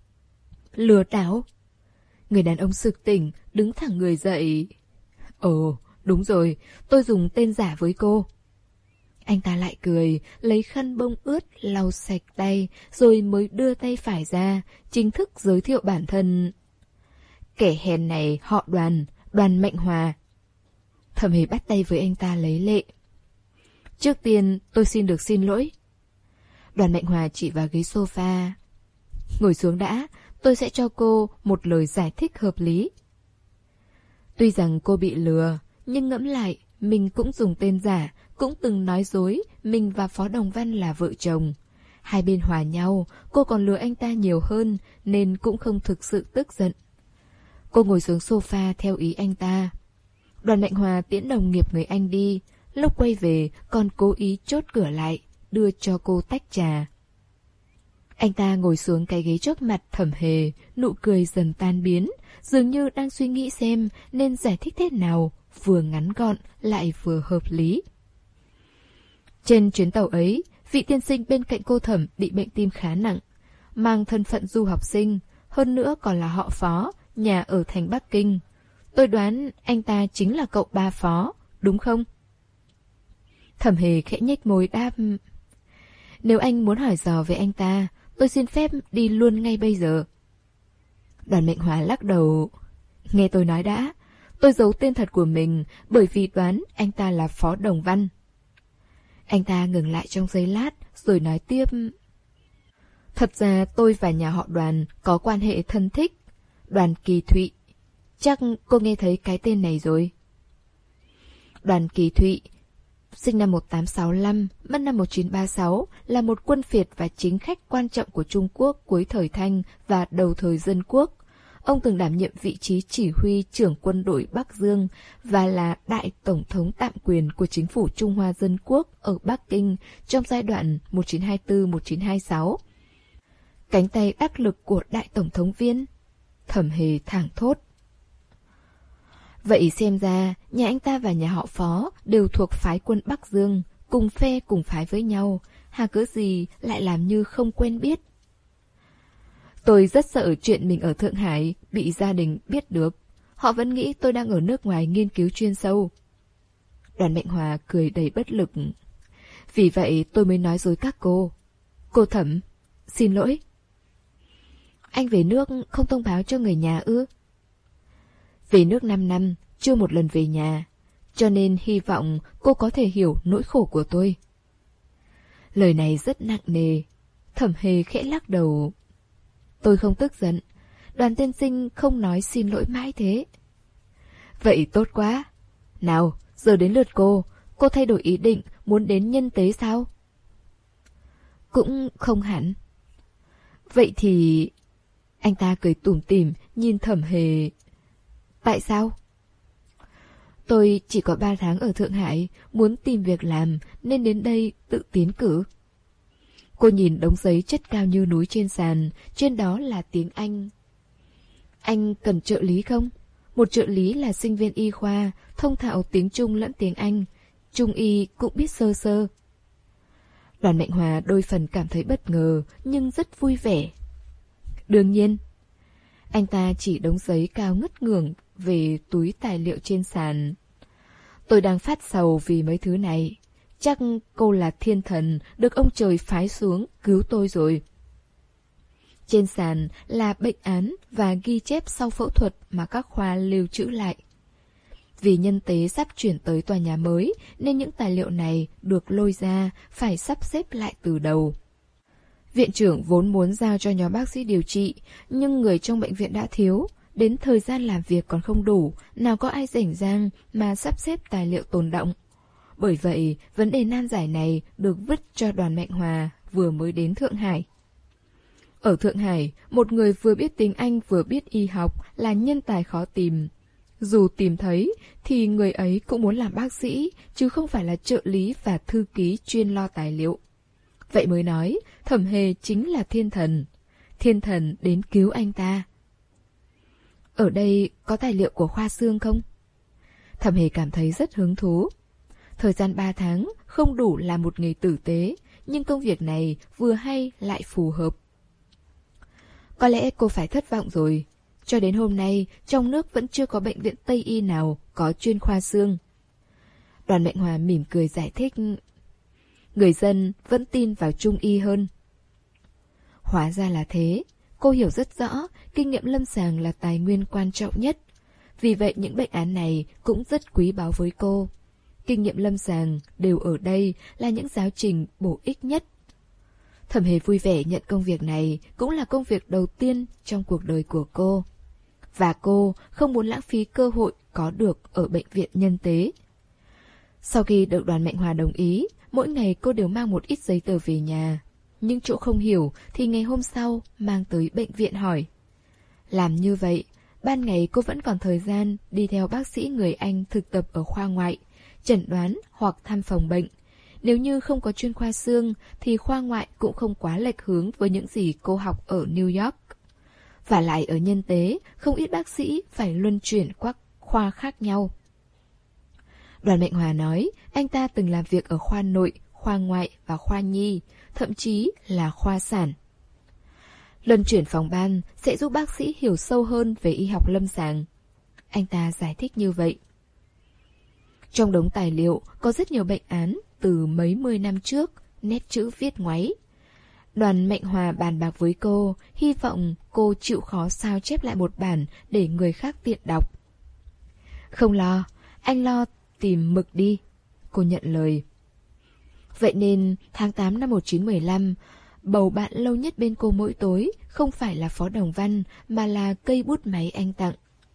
Speaker 1: Lừa đảo? Người đàn ông sực tỉnh, đứng thẳng người dậy. Ồ, đúng rồi, tôi dùng tên giả với cô. Anh ta lại cười, lấy khăn bông ướt lau sạch tay, rồi mới đưa tay phải ra, chính thức giới thiệu bản thân. Kẻ hèn này họ Đoàn, Đoàn Mạnh Hòa. Thẩm Hề bắt tay với anh ta lấy lệ. Trước tiên tôi xin được xin lỗi. Đoàn Mạnh Hòa chỉ vào ghế sofa. Ngồi xuống đã, tôi sẽ cho cô một lời giải thích hợp lý. Tuy rằng cô bị lừa, nhưng ngẫm lại, mình cũng dùng tên giả, cũng từng nói dối mình và Phó Đồng Văn là vợ chồng. Hai bên hòa nhau, cô còn lừa anh ta nhiều hơn, nên cũng không thực sự tức giận. Cô ngồi xuống sofa theo ý anh ta. Đoàn Mạnh Hòa tiễn đồng nghiệp người Anh đi, lúc quay về còn cố ý chốt cửa lại, đưa cho cô tách trà. Anh ta ngồi xuống cái ghế trước mặt Thẩm Hề, nụ cười dần tan biến, dường như đang suy nghĩ xem nên giải thích thế nào, vừa ngắn gọn lại vừa hợp lý. Trên chuyến tàu ấy, vị tiên sinh bên cạnh cô Thẩm bị bệnh tim khá nặng, mang thân phận du học sinh, hơn nữa còn là họ Phó, nhà ở thành Bắc Kinh. Tôi đoán anh ta chính là cậu ba Phó, đúng không? Thẩm Hề khẽ nhếch môi đáp. Nếu anh muốn hỏi dò về anh ta, tôi xin phép đi luôn ngay bây giờ. Đoàn Mạnh Hòa lắc đầu. Nghe tôi nói đã, tôi giấu tên thật của mình bởi vì đoán anh ta là Phó Đồng Văn. Anh ta ngừng lại trong giây lát rồi nói tiếp. Thật ra tôi và nhà họ Đoàn có quan hệ thân thích. Đoàn Kỳ Thụy. Chắc cô nghe thấy cái tên này rồi. Đoàn Kỳ Thụy, sinh năm một nghìn tám trăm sáu mươi lăm, mất năm một nghìn chín trăm ba mươi sáu, là một quân phiệt và chính khách quan trọng của Trung Quốc cuối thời Thanh và đầu thời Dân Quốc. Ông từng đảm nhiệm vị trí chỉ huy trưởng quân đội Bắc Dương và là đại tổng thống tạm quyền của chính phủ Trung Hoa Dân Quốc ở Bắc Kinh trong giai đoạn một nghìn chín trăm hai mươi tư đến một nghìn chín trăm hai mươi sáu. Cánh tay đắc lực của đại tổng thống viên, Thẩm Hề thảng thốt. Vậy xem ra, nhà anh ta và nhà họ Phó đều thuộc phái quân Bắc Dương, cùng phe cùng phái với nhau, hà cớ gì lại làm như không quen biết. Tôi rất sợ chuyện mình ở Thượng Hải bị gia đình biết được. Họ vẫn nghĩ tôi đang ở nước ngoài nghiên cứu chuyên sâu. Đoàn Mạnh Hòa cười đầy bất lực. Vì vậy tôi mới nói dối các cô. Cô Thẩm, xin lỗi. Anh về nước không thông báo cho người nhà ư? Về nước năm năm, chưa một lần về nhà, cho nên hy vọng cô có thể hiểu nỗi khổ của tôi. Lời này rất nặng nề. Thẩm Hề khẽ lắc đầu. Tôi không tức giận. Đoàn tiên sinh không nói xin lỗi mãi thế. Vậy tốt quá. Nào, giờ đến lượt cô. Cô thay đổi ý định muốn đến nhân tế sao? Cũng không hẳn. Vậy thì... Anh ta cười tủm tỉm nhìn Thẩm Hề. Tại sao? Tôi chỉ có ba tháng ở Thượng Hải, muốn tìm việc làm nên đến đây tự tiến cử. Cô nhìn đống giấy chất cao như núi trên sàn, trên đó là tiếng Anh. Anh cần trợ lý không? Một trợ lý là sinh viên y khoa, thông thạo tiếng Trung lẫn tiếng Anh. Trung y cũng biết sơ sơ. Đoàn Mạnh Hòa đôi phần cảm thấy bất ngờ, nhưng rất vui vẻ. Đương nhiên. Anh ta chỉ đống giấy cao ngất ngưởng về túi tài liệu trên sàn. Tôi đang phát sầu vì mấy thứ này. Chắc cô là thiên thần được ông trời phái xuống cứu tôi rồi. Trên sàn là bệnh án và ghi chép sau phẫu thuật mà các khoa lưu trữ lại. Vì nhân tế sắp chuyển tới tòa nhà mới nên những tài liệu này được lôi ra phải sắp xếp lại từ đầu. Viện trưởng vốn muốn giao cho nhóm bác sĩ điều trị, nhưng người trong bệnh viện đã thiếu, đến thời gian làm việc còn không đủ, nào có ai rảnh rang mà sắp xếp tài liệu tồn đọng. Bởi vậy, vấn đề nan giải này được vứt cho Đoàn Mạnh Hòa vừa mới đến Thượng Hải. Ở Thượng Hải, một người vừa biết tiếng Anh vừa biết y học là nhân tài khó tìm. Dù tìm thấy, thì người ấy cũng muốn làm bác sĩ, chứ không phải là trợ lý và thư ký chuyên lo tài liệu. Vậy mới nói, Thẩm Hề chính là thiên thần. Thiên thần đến cứu anh ta. Ở đây có tài liệu của khoa xương không? Thẩm Hề cảm thấy rất hứng thú. Thời gian ba tháng không đủ làm một nghề tử tế, nhưng công việc này vừa hay lại phù hợp. Có lẽ cô phải thất vọng rồi. Cho đến hôm nay, trong nước vẫn chưa có bệnh viện Tây Y nào có chuyên khoa xương. Đoàn Mạnh Hòa mỉm cười giải thích. Người dân vẫn tin vào Trung Y hơn. Hóa ra là thế. Cô hiểu rất rõ, kinh nghiệm lâm sàng là tài nguyên quan trọng nhất. Vì vậy những bệnh án này cũng rất quý báu với cô. Kinh nghiệm lâm sàng đều ở đây là những giáo trình bổ ích nhất. Thẩm Hề vui vẻ nhận công việc này cũng là công việc đầu tiên trong cuộc đời của cô. Và cô không muốn lãng phí cơ hội có được ở bệnh viện nhân tế. Sau khi được Đoàn Mạnh Hòa đồng ý, mỗi ngày cô đều mang một ít giấy tờ về nhà. Nhưng chỗ không hiểu thì ngày hôm sau mang tới bệnh viện hỏi. Làm như vậy, ban ngày cô vẫn còn thời gian đi theo bác sĩ người Anh thực tập ở khoa ngoại, chẩn đoán hoặc thăm phòng bệnh. Nếu như không có chuyên khoa xương thì khoa ngoại cũng không quá lệch hướng với những gì cô học ở New York. Và lại ở nhân tế, không ít bác sĩ phải luân chuyển các khoa khác nhau. Đoàn Mạnh Hòa nói anh ta từng làm việc ở khoa nội, khoa ngoại và khoa nhi, thậm chí là khoa sản. Luân chuyển phòng ban sẽ giúp bác sĩ hiểu sâu hơn về y học lâm sàng. Anh ta giải thích như vậy. Trong đống tài liệu có rất nhiều bệnh án từ mấy mươi năm trước, nét chữ viết ngoáy. Đoàn Mạnh Hòa bàn bạc với cô, hy vọng cô chịu khó sao chép lại một bản để người khác tiện đọc. Không lo, anh lo tìm mực đi, cô nhận lời. Vậy nên tháng tám năm một nghìn chín trăm mười lăm, bầu bạn lâu nhất bên cô mỗi tối không phải là Phó Đồng Văn mà là cây bút máy anh tặng.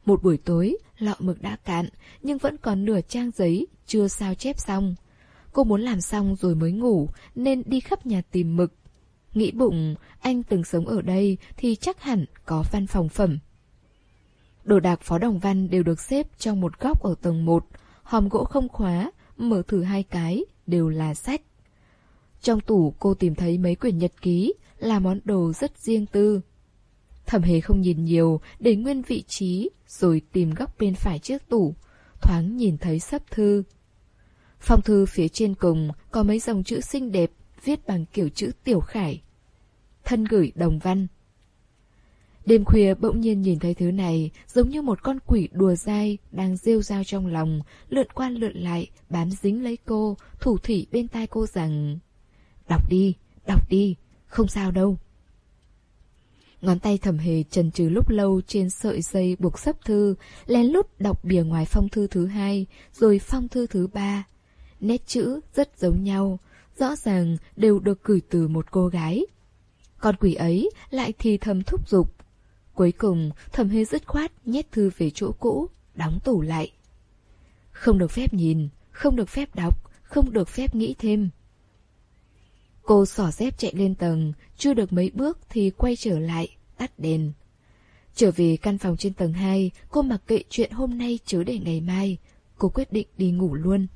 Speaker 1: Một buổi tối, lọ mực đã cạn, nhưng vẫn còn nửa trang giấy, chưa sao chép xong. Cô muốn làm xong rồi mới ngủ, nên đi khắp nhà tìm mực. Nghĩ bụng, anh từng sống ở đây thì chắc hẳn có văn phòng phẩm. Đồ đạc Phó Đồng Văn đều được xếp trong một góc ở tầng một, hòm gỗ không khóa, mở thử hai cái, đều là sách. Trong tủ cô tìm thấy mấy quyển nhật ký, là món đồ rất riêng tư. Thẩm Hề không nhìn nhiều, để nguyên vị trí, rồi tìm góc bên phải trước tủ, thoáng nhìn thấy sấp thư. Phong thư phía trên cùng có mấy dòng chữ xinh đẹp, viết bằng kiểu chữ tiểu khải. Thân gửi Đồng Văn. Đêm khuya bỗng nhiên nhìn thấy thứ này, giống như một con quỷ đùa dai đang rêu rao trong lòng, lượn qua lượn lại, bám dính lấy cô, thủ thỉ bên tai cô rằng: đọc đi, đọc đi, không sao đâu. Ngón tay Thẩm Hề chần chừ lúc lâu trên sợi dây buộc sấp thư, lén lút đọc bìa ngoài phong thư thứ hai, rồi phong thư thứ ba. Nét chữ rất giống nhau, rõ ràng đều được gửi từ một cô gái. Con quỷ ấy lại thì thầm thúc giục. Cuối cùng, Thẩm Hề dứt khoát nhét thư về chỗ cũ, đóng tủ lại. Không được phép nhìn, không được phép đọc, không được phép nghĩ thêm. Cô xỏ dép chạy lên tầng, chưa được mấy bước thì quay trở lại, tắt đèn. Trở về căn phòng trên tầng hai, cô mặc kệ chuyện hôm nay chớ để ngày mai. Cô quyết định đi ngủ luôn.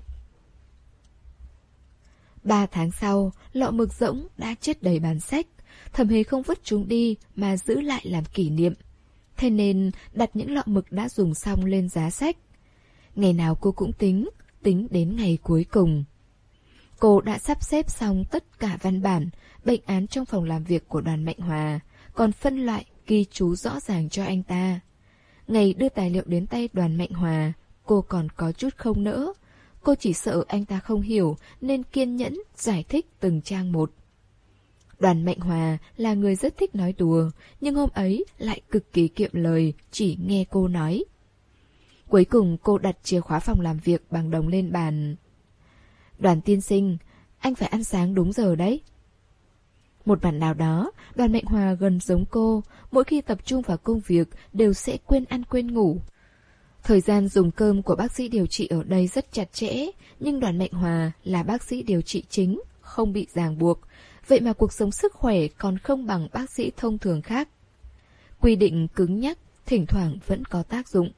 Speaker 1: Ba tháng sau, lọ mực rỗng đã chất đầy bàn sách. Thẩm Hề không vứt chúng đi mà giữ lại làm kỷ niệm. Thế nên đặt những lọ mực đã dùng xong lên giá sách. Ngày nào cô cũng tính, tính đến ngày cuối cùng. Cô đã sắp xếp xong tất cả văn bản, bệnh án trong phòng làm việc của Đoàn Mạnh Hòa, còn phân loại, ghi chú rõ ràng cho anh ta. Ngày đưa tài liệu đến tay Đoàn Mạnh Hòa, cô còn có chút không nỡ. Cô chỉ sợ anh ta không hiểu nên kiên nhẫn giải thích từng trang một. Đoàn Mạnh Hòa là người rất thích nói đùa, nhưng hôm ấy lại cực kỳ kiệm lời, chỉ nghe cô nói. Cuối cùng cô đặt chìa khóa phòng làm việc bằng đồng lên bàn. Đoàn tiên sinh, anh phải ăn sáng đúng giờ đấy. Một bản nào đó, Đoàn Mạnh Hòa gần giống cô, mỗi khi tập trung vào công việc đều sẽ quên ăn quên ngủ. Thời gian dùng cơm của bác sĩ điều trị ở đây rất chặt chẽ, nhưng Đoàn Mạnh Hòa là bác sĩ điều trị chính, không bị ràng buộc, vậy mà cuộc sống sức khỏe còn không bằng bác sĩ thông thường khác. Quy định cứng nhắc, thỉnh thoảng vẫn có tác dụng.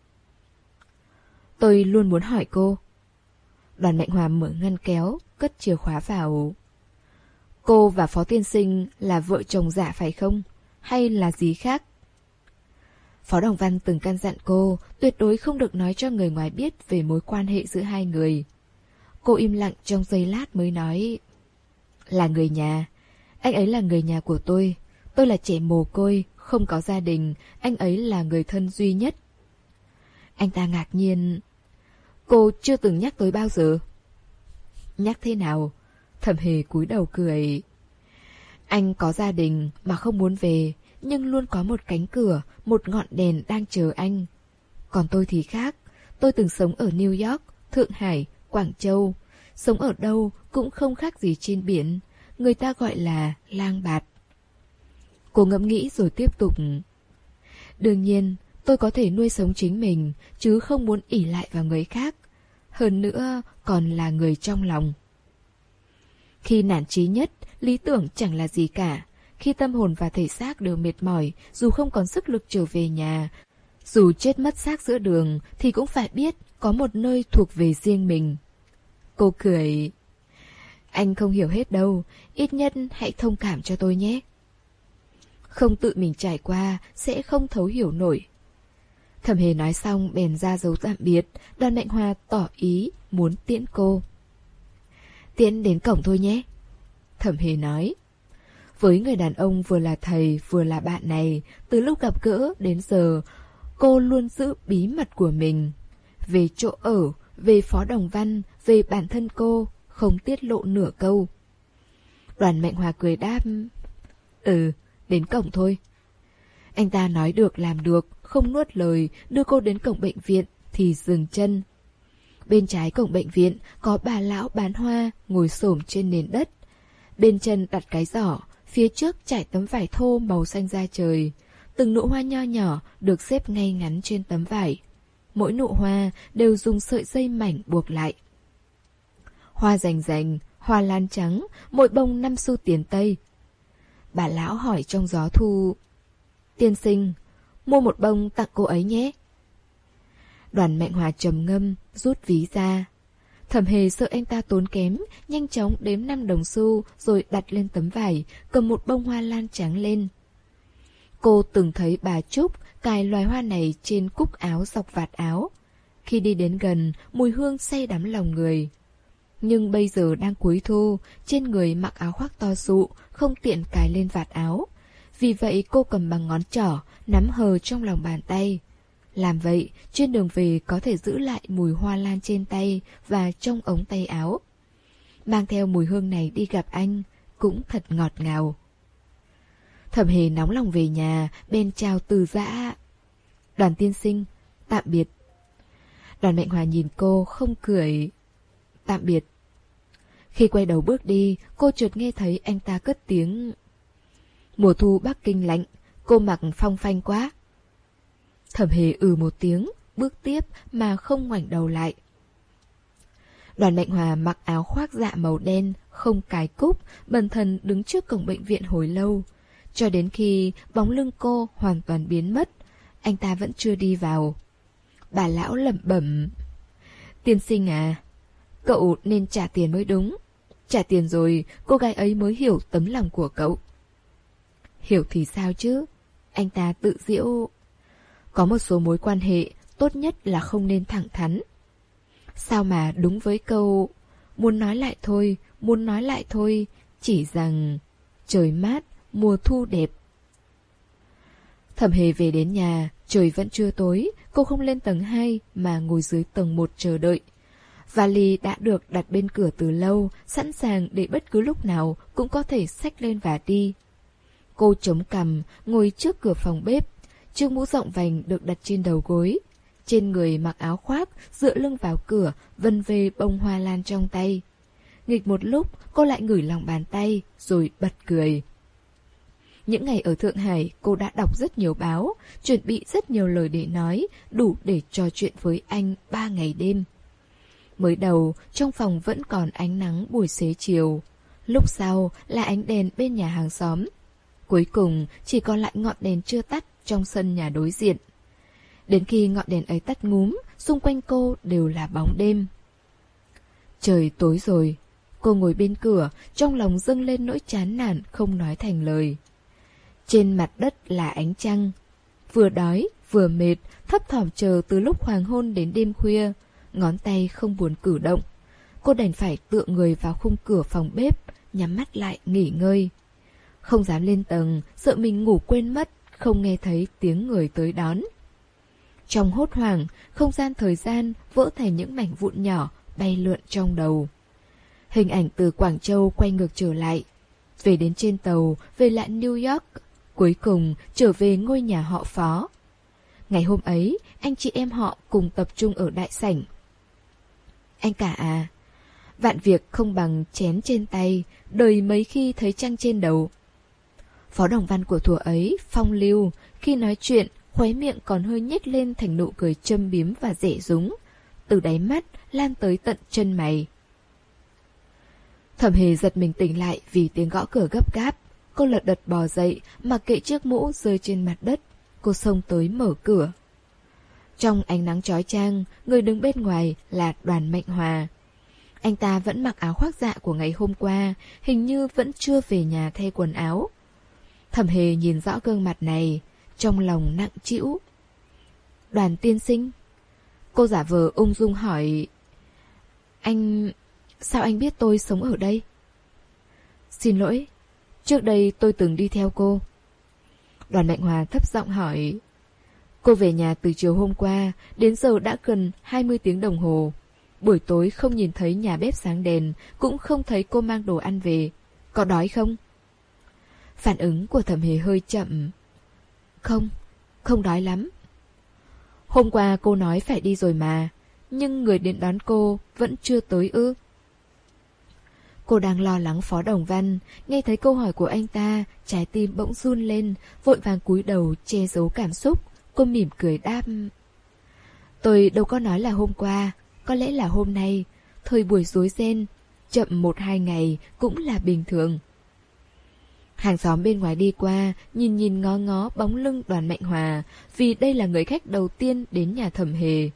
Speaker 1: Tôi luôn muốn hỏi cô. Đoàn Mạnh Hòa mở ngăn kéo, cất chìa khóa vào. Cô và Phó tiên sinh là vợ chồng giả phải không? Hay là gì khác? Phó Đồng Văn từng căn dặn cô tuyệt đối không được nói cho người ngoài biết về mối quan hệ giữa hai người. Cô im lặng trong giây lát mới nói: là người nhà. Anh ấy là người nhà của tôi. Tôi là trẻ mồ côi, không có gia đình. Anh ấy là người thân duy nhất. Anh ta ngạc nhiên. Cô chưa từng nhắc tới bao giờ. Nhắc thế nào? Thẩm Hề cúi đầu cười. Anh có gia đình mà không muốn về, nhưng luôn có một cánh cửa, một ngọn đèn đang chờ anh. Còn tôi thì khác. Tôi từng sống ở New York, Thượng Hải, Quảng Châu. Sống ở đâu cũng không khác gì trên biển. Người ta gọi là lang bạt. Cô ngẫm nghĩ rồi tiếp tục. Đương nhiên, tôi có thể nuôi sống chính mình, chứ không muốn ỷ lại vào người khác. Hơn nữa, còn là người trong lòng. Khi nản chí nhất, lý tưởng chẳng là gì cả. Khi tâm hồn và thể xác đều mệt mỏi, dù không còn sức lực trở về nhà, dù chết mất xác giữa đường, thì cũng phải biết có một nơi thuộc về riêng mình. Cô cười. Anh không hiểu hết đâu, ít nhất hãy thông cảm cho tôi nhé. Không tự mình trải qua, sẽ không thấu hiểu nổi. Thẩm Hề nói xong bèn ra dấu tạm biệt. Đoàn Mạnh Hòa tỏ ý muốn tiễn cô. Tiễn đến cổng thôi nhé, Thẩm Hề nói. Với người đàn ông vừa là thầy vừa là bạn này, từ lúc gặp gỡ đến giờ, cô luôn giữ bí mật của mình. Về chỗ ở, về Phó Đồng Văn, về bản thân cô, không tiết lộ nửa câu. Đoàn Mạnh Hòa cười đáp. Ừ, đến cổng thôi. Anh ta nói được làm được, không nuốt lời, đưa cô đến cổng bệnh viện thì dừng chân. Bên trái cổng bệnh viện có bà lão bán hoa ngồi xổm trên nền đất. Bên chân đặt cái giỏ, phía trước trải tấm vải thô màu xanh da trời. từng nụ hoa nho nhỏ được xếp ngay ngắn trên tấm vải. Mỗi nụ hoa đều dùng sợi dây mảnh buộc lại. Hoa rành rành, hoa lan trắng, mỗi bông năm xu tiền Tây. Bà lão hỏi trong gió thu: Tiên sinh, mua một bông tặng cô ấy nhé. Đoàn Mạnh Hòa trầm ngâm, rút ví ra. Thẩm Hề sợ anh ta tốn kém, nhanh chóng đếm năm đồng xu rồi đặt lên tấm vải, cầm một bông hoa lan trắng lên. Cô từng thấy bà Trúc cài loài hoa này trên cúc áo dọc vạt áo. Khi đi đến gần, mùi hương say đắm lòng người. Nhưng bây giờ đang cuối thu, trên người mặc áo khoác to sụ, không tiện cài lên vạt áo. Vì vậy cô cầm bằng ngón trỏ, nắm hờ trong lòng bàn tay. Làm vậy, trên đường về có thể giữ lại mùi hoa lan trên tay và trong ống tay áo. Mang theo mùi hương này đi gặp anh, cũng thật ngọt ngào. Thẩm Hề nóng lòng về nhà, bên chào từ giã: Đoàn tiên sinh, tạm biệt. Đoàn Mạnh Hòa nhìn cô, không cười: Tạm biệt. Khi quay đầu bước đi, cô chợt nghe thấy anh ta cất tiếng: Mùa thu Bắc Kinh lạnh, cô mặc phong phanh quá. Thẩm Hề ừ một tiếng, bước tiếp mà không ngoảnh đầu lại. Đoàn Mạnh Hòa mặc áo khoác dạ màu đen, không cài cúc, bần thần đứng trước cổng bệnh viện hồi lâu. Cho đến khi bóng lưng cô hoàn toàn biến mất, anh ta vẫn chưa đi vào. Bà lão lẩm bẩm: Tiên sinh à, cậu nên trả tiền mới đúng. Trả tiền rồi, cô gái ấy mới hiểu tấm lòng của cậu. Hiểu thì sao chứ? Anh ta tự giễu. Có một số mối quan hệ, tốt nhất là không nên thẳng thắn. Sao mà đúng với câu muốn nói lại thôi, muốn nói lại thôi, chỉ rằng trời mát, mùa thu đẹp. Thẩm Hề về đến nhà, trời vẫn chưa tối, cô không lên tầng hai mà ngồi dưới tầng một chờ đợi. Vali đã được đặt bên cửa từ lâu, sẵn sàng để bất cứ lúc nào cũng có thể xách lên và đi. Cô chống cằm, ngồi trước cửa phòng bếp, chiếc mũ rộng vành được đặt trên đầu gối. Trên người mặc áo khoác, dựa lưng vào cửa, vân về bông hoa lan trong tay. Nghịch một lúc, cô lại ngửi lòng bàn tay, rồi bật cười. Những ngày ở Thượng Hải, cô đã đọc rất nhiều báo, chuẩn bị rất nhiều lời để nói, đủ để trò chuyện với anh ba ngày đêm. Mới đầu, trong phòng vẫn còn ánh nắng buổi xế chiều. Lúc sau là ánh đèn bên nhà hàng xóm. Cuối cùng, chỉ còn lại ngọn đèn chưa tắt trong sân nhà đối diện. Đến khi ngọn đèn ấy tắt ngúm, xung quanh cô đều là bóng đêm. Trời tối rồi, cô ngồi bên cửa, trong lòng dâng lên nỗi chán nản không nói thành lời. Trên mặt đất là ánh trăng. Vừa đói, vừa mệt, thấp thỏm chờ từ lúc hoàng hôn đến đêm khuya, ngón tay không buồn cử động. Cô đành phải tựa người vào khung cửa phòng bếp, nhắm mắt lại nghỉ ngơi. Không dám lên tầng, sợ mình ngủ quên mất, không nghe thấy tiếng người tới đón. Trong hốt hoảng, không gian thời gian vỡ thành những mảnh vụn nhỏ bay lượn trong đầu. Hình ảnh từ Quảng Châu quay ngược trở lại. Về đến trên tàu, về lại New York, cuối cùng trở về ngôi nhà họ Phó. Ngày hôm ấy, anh chị em họ cùng tập trung ở đại sảnh. Anh cả à, vạn việc không bằng chén trên tay, đời mấy khi thấy trăng trên đầu. Phó Đồng Văn của thuở ấy, phong lưu, khi nói chuyện, khóe miệng còn hơi nhếch lên thành nụ cười châm biếm và dễ dúng, từ đáy mắt lan tới tận chân mày. Thẩm Hề giật mình tỉnh lại vì tiếng gõ cửa gấp gáp. Cô lật đật bò dậy, mặc kệ chiếc mũ rơi trên mặt đất. Cô xông tới mở cửa. Trong ánh nắng chói chang, người đứng bên ngoài là Đoàn Mạnh Hòa. Anh ta vẫn mặc áo khoác dạ của ngày hôm qua, hình như vẫn chưa về nhà thay quần áo. Thẩm Hề nhìn rõ gương mặt này, trong lòng nặng trĩu. Đoàn tiên sinh? Cô giả vờ ung dung hỏi. Anh... sao anh biết tôi sống ở đây? Xin lỗi, trước đây tôi từng đi theo cô. Đoàn Mạnh Hòa thấp giọng hỏi. Cô về nhà từ chiều hôm qua, đến giờ đã gần hai mươi tiếng đồng hồ. Buổi tối không nhìn thấy nhà bếp sáng đèn, cũng không thấy cô mang đồ ăn về. Có đói không? Phản ứng của Thẩm Hề hơi chậm. Không, không đói lắm. Hôm qua cô nói phải đi rồi mà, nhưng người đến đón cô vẫn chưa tới ư? Cô đang lo lắng Phó Đồng Văn, nghe thấy câu hỏi của anh ta, trái tim bỗng run lên, vội vàng cúi đầu che giấu cảm xúc. Cô mỉm cười đáp: Tôi đâu có nói là hôm qua, có lẽ là hôm nay. Thời buổi rối ren, chậm một hai ngày cũng là bình thường. Hàng xóm bên ngoài đi qua, nhìn nhìn ngó ngó bóng lưng Đoàn Mạnh Hòa, vì đây là người khách đầu tiên đến nhà Thẩm Hề.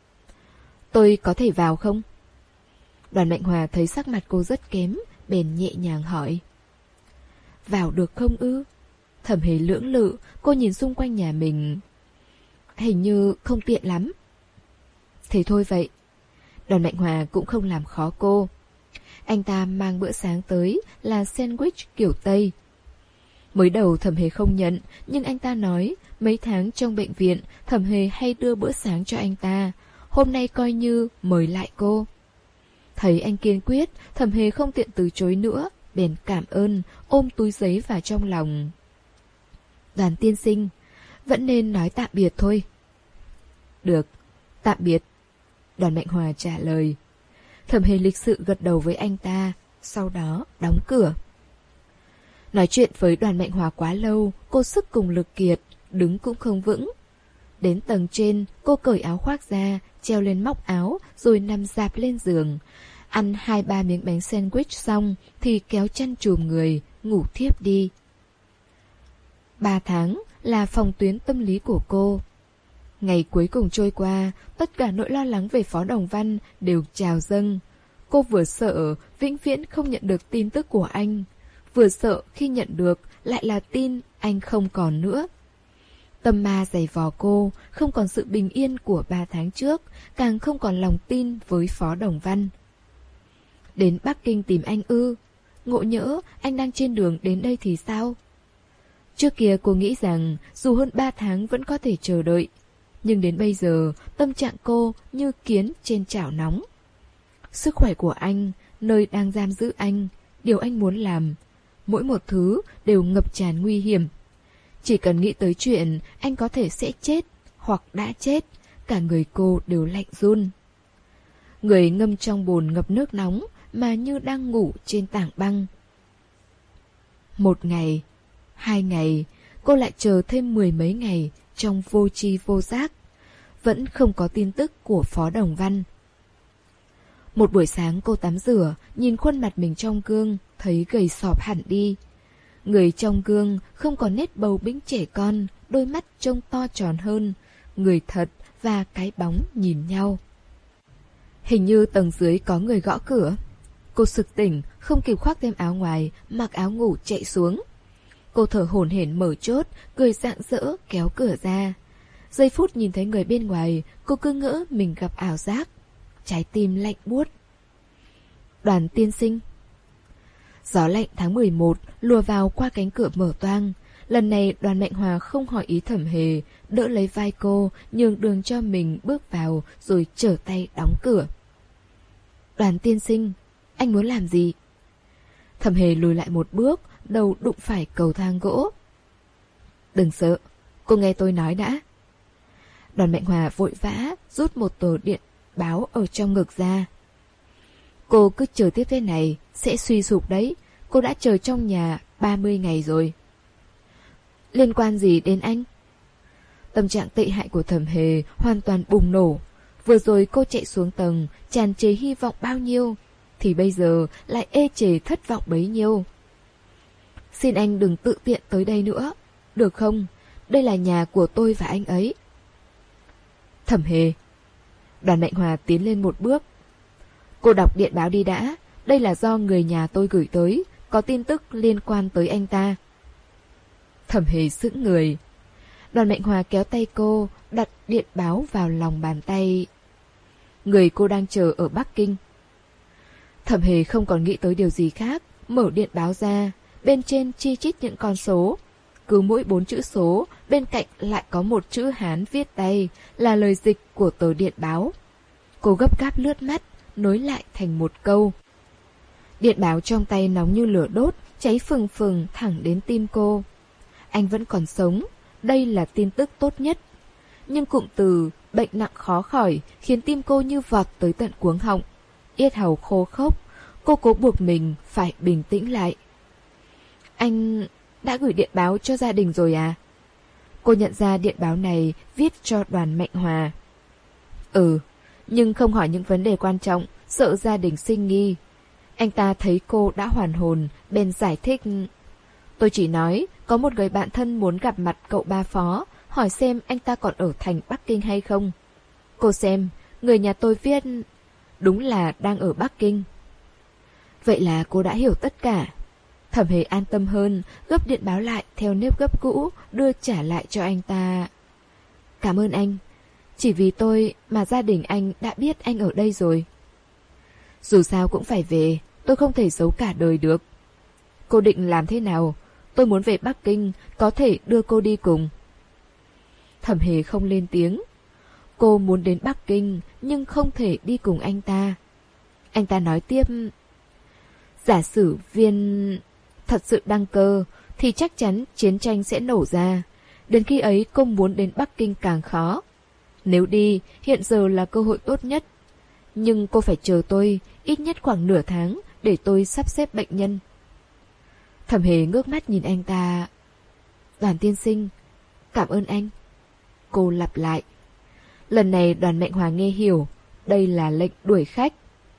Speaker 1: Tôi có thể vào không? Đoàn Mạnh Hòa thấy sắc mặt cô rất kém, bèn nhẹ nhàng hỏi. Vào được không ư? Thẩm Hề lưỡng lự, cô nhìn xung quanh nhà mình. Hình như không tiện lắm. Thế thôi vậy. Đoàn Mạnh Hòa cũng không làm khó cô. Anh ta mang bữa sáng tới là sandwich kiểu Tây. Mới đầu Thẩm Hề không nhận, nhưng anh ta nói mấy tháng trong bệnh viện Thẩm Hề hay đưa bữa sáng cho anh ta. Hôm nay coi như mời lại cô. Thấy anh kiên quyết, Thẩm Hề không tiện từ chối nữa, bèn cảm ơn, ôm túi giấy vào trong lòng. Đoàn tiên sinh, vẫn nên nói tạm biệt thôi. Được, tạm biệt. Đoàn Mạnh Hòa trả lời. Thẩm Hề lịch sự gật đầu với anh ta, sau đó đóng cửa. Nói chuyện với Đoàn Mạnh Hòa quá lâu, cô sức cùng lực kiệt, đứng cũng không vững. Đến tầng trên, cô cởi áo khoác ra, treo lên móc áo, rồi nằm rạp lên giường. Ăn hai ba miếng bánh sandwich xong, thì kéo chăn trùm người, ngủ thiếp đi. Ba tháng là phòng tuyến tâm lý của cô. Ngày cuối cùng trôi qua, tất cả nỗi lo lắng về Phó Đồng Văn đều trào dâng. Cô vừa sợ vĩnh viễn không nhận được tin tức của anh, vừa sợ khi nhận được lại là tin anh không còn nữa. Tâm ma giày vò cô, không còn sự bình yên của ba tháng trước, càng không còn lòng tin với Phó Đồng Văn. Đến Bắc Kinh tìm anh ư? Ngộ nhỡ anh đang trên đường đến đây thì sao? Trước kia cô nghĩ rằng dù hơn ba tháng vẫn có thể chờ đợi, nhưng đến bây giờ tâm trạng cô như kiến trên chảo nóng. Sức khỏe của anh, nơi đang giam giữ anh, điều anh muốn làm, mỗi một thứ đều ngập tràn nguy hiểm. Chỉ cần nghĩ tới chuyện anh có thể sẽ chết hoặc đã chết, cả người cô đều lạnh run. Người ngâm trong bồn ngập nước nóng mà như đang ngủ trên tảng băng. Một ngày, hai ngày, cô lại chờ thêm mười mấy ngày trong vô tri vô giác. Vẫn không có tin tức của Phó Đồng Văn. Một buổi sáng cô tắm rửa, nhìn khuôn mặt mình trong gương, thấy gầy sọp hẳn đi. Người trong gương không còn nét bầu bĩnh trẻ con, đôi mắt trông to tròn hơn, người thật và cái bóng nhìn nhau. Hình như tầng dưới có người gõ cửa. Cô sực tỉnh, không kịp khoác thêm áo ngoài, mặc áo ngủ chạy xuống. Cô thở hổn hển mở chốt, cười rạng rỡ kéo cửa ra. Giây phút nhìn thấy người bên ngoài, cô cứ ngỡ mình gặp ảo giác. Trái tim lạnh buốt. Đoàn tiên sinh. Gió lạnh tháng mười một lùa vào qua cánh cửa mở toang. Lần này Đoàn Mạnh Hòa không hỏi ý Thẩm Hề, đỡ lấy vai cô, nhường đường cho mình bước vào rồi trở tay đóng cửa. Đoàn tiên sinh, anh muốn làm gì? Thẩm Hề lùi lại một bước, đầu đụng phải cầu thang gỗ. Đừng sợ, cô nghe tôi nói đã. Đoàn Mạnh Hòa vội vã rút một tờ điện báo ở trong ngực ra. Cô cứ chờ tiếp thế này sẽ suy sụp đấy. Cô đã chờ trong nhà ba mươi ngày rồi. Liên quan gì đến anh? Tâm trạng tệ hại của Thẩm Hề hoàn toàn bùng nổ. Vừa rồi cô chạy xuống tầng, tràn trề hy vọng bao nhiêu, thì bây giờ lại ê chề thất vọng bấy nhiêu. Xin anh đừng tự tiện tới đây nữa, được không? Đây là nhà của tôi và anh ấy. Thẩm Hề. Đoàn Mạnh Hòa tiến lên một bước. Cô đọc điện báo đi đã. Đây là do người nhà tôi gửi tới, có tin tức liên quan tới anh ta. Thẩm Hề sững người. Đoàn Mạnh Hòa kéo tay cô, đặt điện báo vào lòng bàn tay. Người cô đang chờ ở Bắc Kinh. Thẩm Hề không còn nghĩ tới điều gì khác, mở điện báo ra. Bên trên chi chít những con số. Cứ mỗi bốn chữ số, bên cạnh lại có một chữ Hán viết tay, là lời dịch của tờ điện báo. Cô gấp gáp lướt mắt, nối lại thành một câu. Điện báo trong tay nóng như lửa đốt, cháy phừng phừng thẳng đến tim cô. Anh vẫn còn sống, đây là tin tức tốt nhất. Nhưng cụm từ bệnh nặng khó khỏi khiến tim cô như vọt tới tận cuống họng. Yết hầu khô khốc, Cô cố buộc mình phải bình tĩnh lại. Anh đã gửi điện báo cho gia đình rồi à? Cô nhận ra điện báo này viết cho Đoàn Mạnh Hòa. Ừ, nhưng không hỏi những vấn đề quan trọng, sợ gia đình sinh nghi. Anh ta thấy cô đã hoàn hồn, bèn giải thích. Tôi chỉ nói có một người bạn thân muốn gặp mặt cậu ba Phó, hỏi xem anh ta còn ở thành Bắc Kinh hay không. Cô xem, người nhà tôi viết đúng là đang ở Bắc Kinh. Vậy là cô đã hiểu tất cả. Thẩm Hề an tâm hơn, gấp điện báo lại theo nếp gấp cũ, đưa trả lại cho anh ta. Cảm ơn anh. Chỉ vì tôi mà gia đình anh đã biết anh ở đây rồi. Dù sao cũng phải về, tôi không thể giấu cả đời được. Cô định làm thế nào? Tôi muốn về Bắc Kinh, có thể đưa cô đi cùng. Thẩm Hề không lên tiếng. Cô muốn đến Bắc Kinh, nhưng không thể đi cùng anh ta. Anh ta nói tiếp. Giả sử Viên thật sự đăng cơ, thì chắc chắn chiến tranh sẽ nổ ra. Đến khi ấy cô muốn đến Bắc Kinh càng khó. Nếu đi, hiện giờ là cơ hội tốt nhất. Nhưng cô phải chờ tôi ít nhất khoảng nửa tháng để tôi sắp xếp bệnh nhân. Thẩm Hề ngước mắt nhìn anh ta. Đoàn tiên sinh, cảm ơn anh. Cô lặp lại. Lần này Đoàn Mạnh Hòa nghe hiểu, đây là lệnh đuổi khách.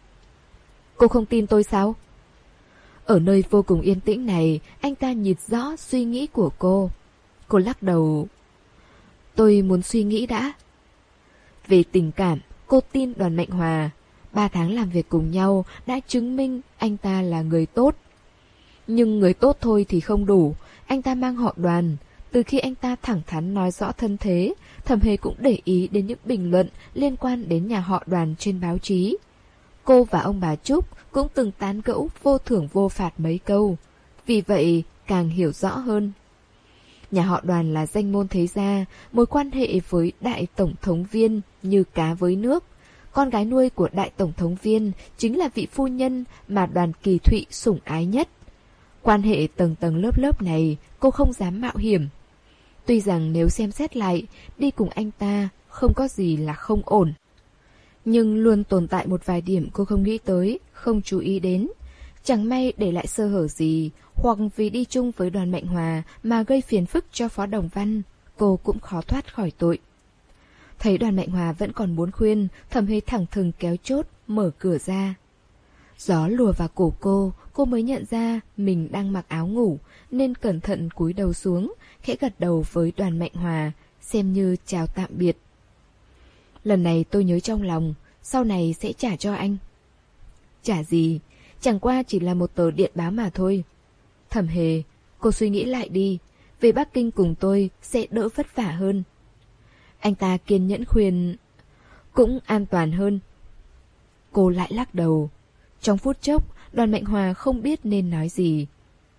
Speaker 1: Cô không tin tôi sao? Ở nơi vô cùng yên tĩnh này, anh ta nhìn rõ suy nghĩ của cô. Cô lắc đầu. Tôi muốn suy nghĩ đã. Về tình cảm, cô tin Đoàn Mạnh Hòa. Ba tháng làm việc cùng nhau đã chứng minh anh ta là người tốt. Nhưng người tốt thôi thì không đủ. Anh ta mang họ Đoàn. Từ khi anh ta thẳng thắn nói rõ thân thế, Thẩm Hề cũng để ý đến những bình luận liên quan đến nhà họ Đoàn trên báo chí. Cô và ông bà Trúc cũng từng tán gẫu vô thưởng vô phạt mấy câu. Vì vậy càng hiểu rõ hơn. Nhà họ Đoàn là danh môn thế gia, mối quan hệ với đại tổng thống Viên như cá với nước. Con gái nuôi của đại tổng thống Viên chính là vị phu nhân mà Đoàn Kỳ Thụy sủng ái nhất. Quan hệ tầng tầng lớp lớp này cô không dám mạo hiểm. Tuy rằng nếu xem xét lại, đi cùng anh ta không có gì là không ổn. Nhưng luôn tồn tại một vài điểm cô không nghĩ tới, không chú ý đến. Chẳng may để lại sơ hở gì, hoặc vì đi chung với Đoàn Mạnh Hòa mà gây phiền phức cho Phó Đồng Văn, cô cũng khó thoát khỏi tội. Thấy Đoàn Mạnh Hòa vẫn còn muốn khuyên, Thẩm Hề thẳng thừng kéo chốt, mở cửa ra. Gió lùa vào cổ cô, cô mới nhận ra mình đang mặc áo ngủ, nên cẩn thận cúi đầu xuống, khẽ gật đầu với Đoàn Mạnh Hòa, xem như chào tạm biệt. Lần này tôi nhớ trong lòng, sau này sẽ trả cho anh. Trả gì? Chẳng qua chỉ là một tờ điện báo mà thôi. Thẩm Hề, cô suy nghĩ lại đi, về Bắc Kinh cùng tôi sẽ đỡ vất vả hơn. Anh ta kiên nhẫn khuyên, cũng an toàn hơn. Cô lại lắc đầu. Trong phút chốc, Đoàn Mạnh Hòa không biết nên nói gì.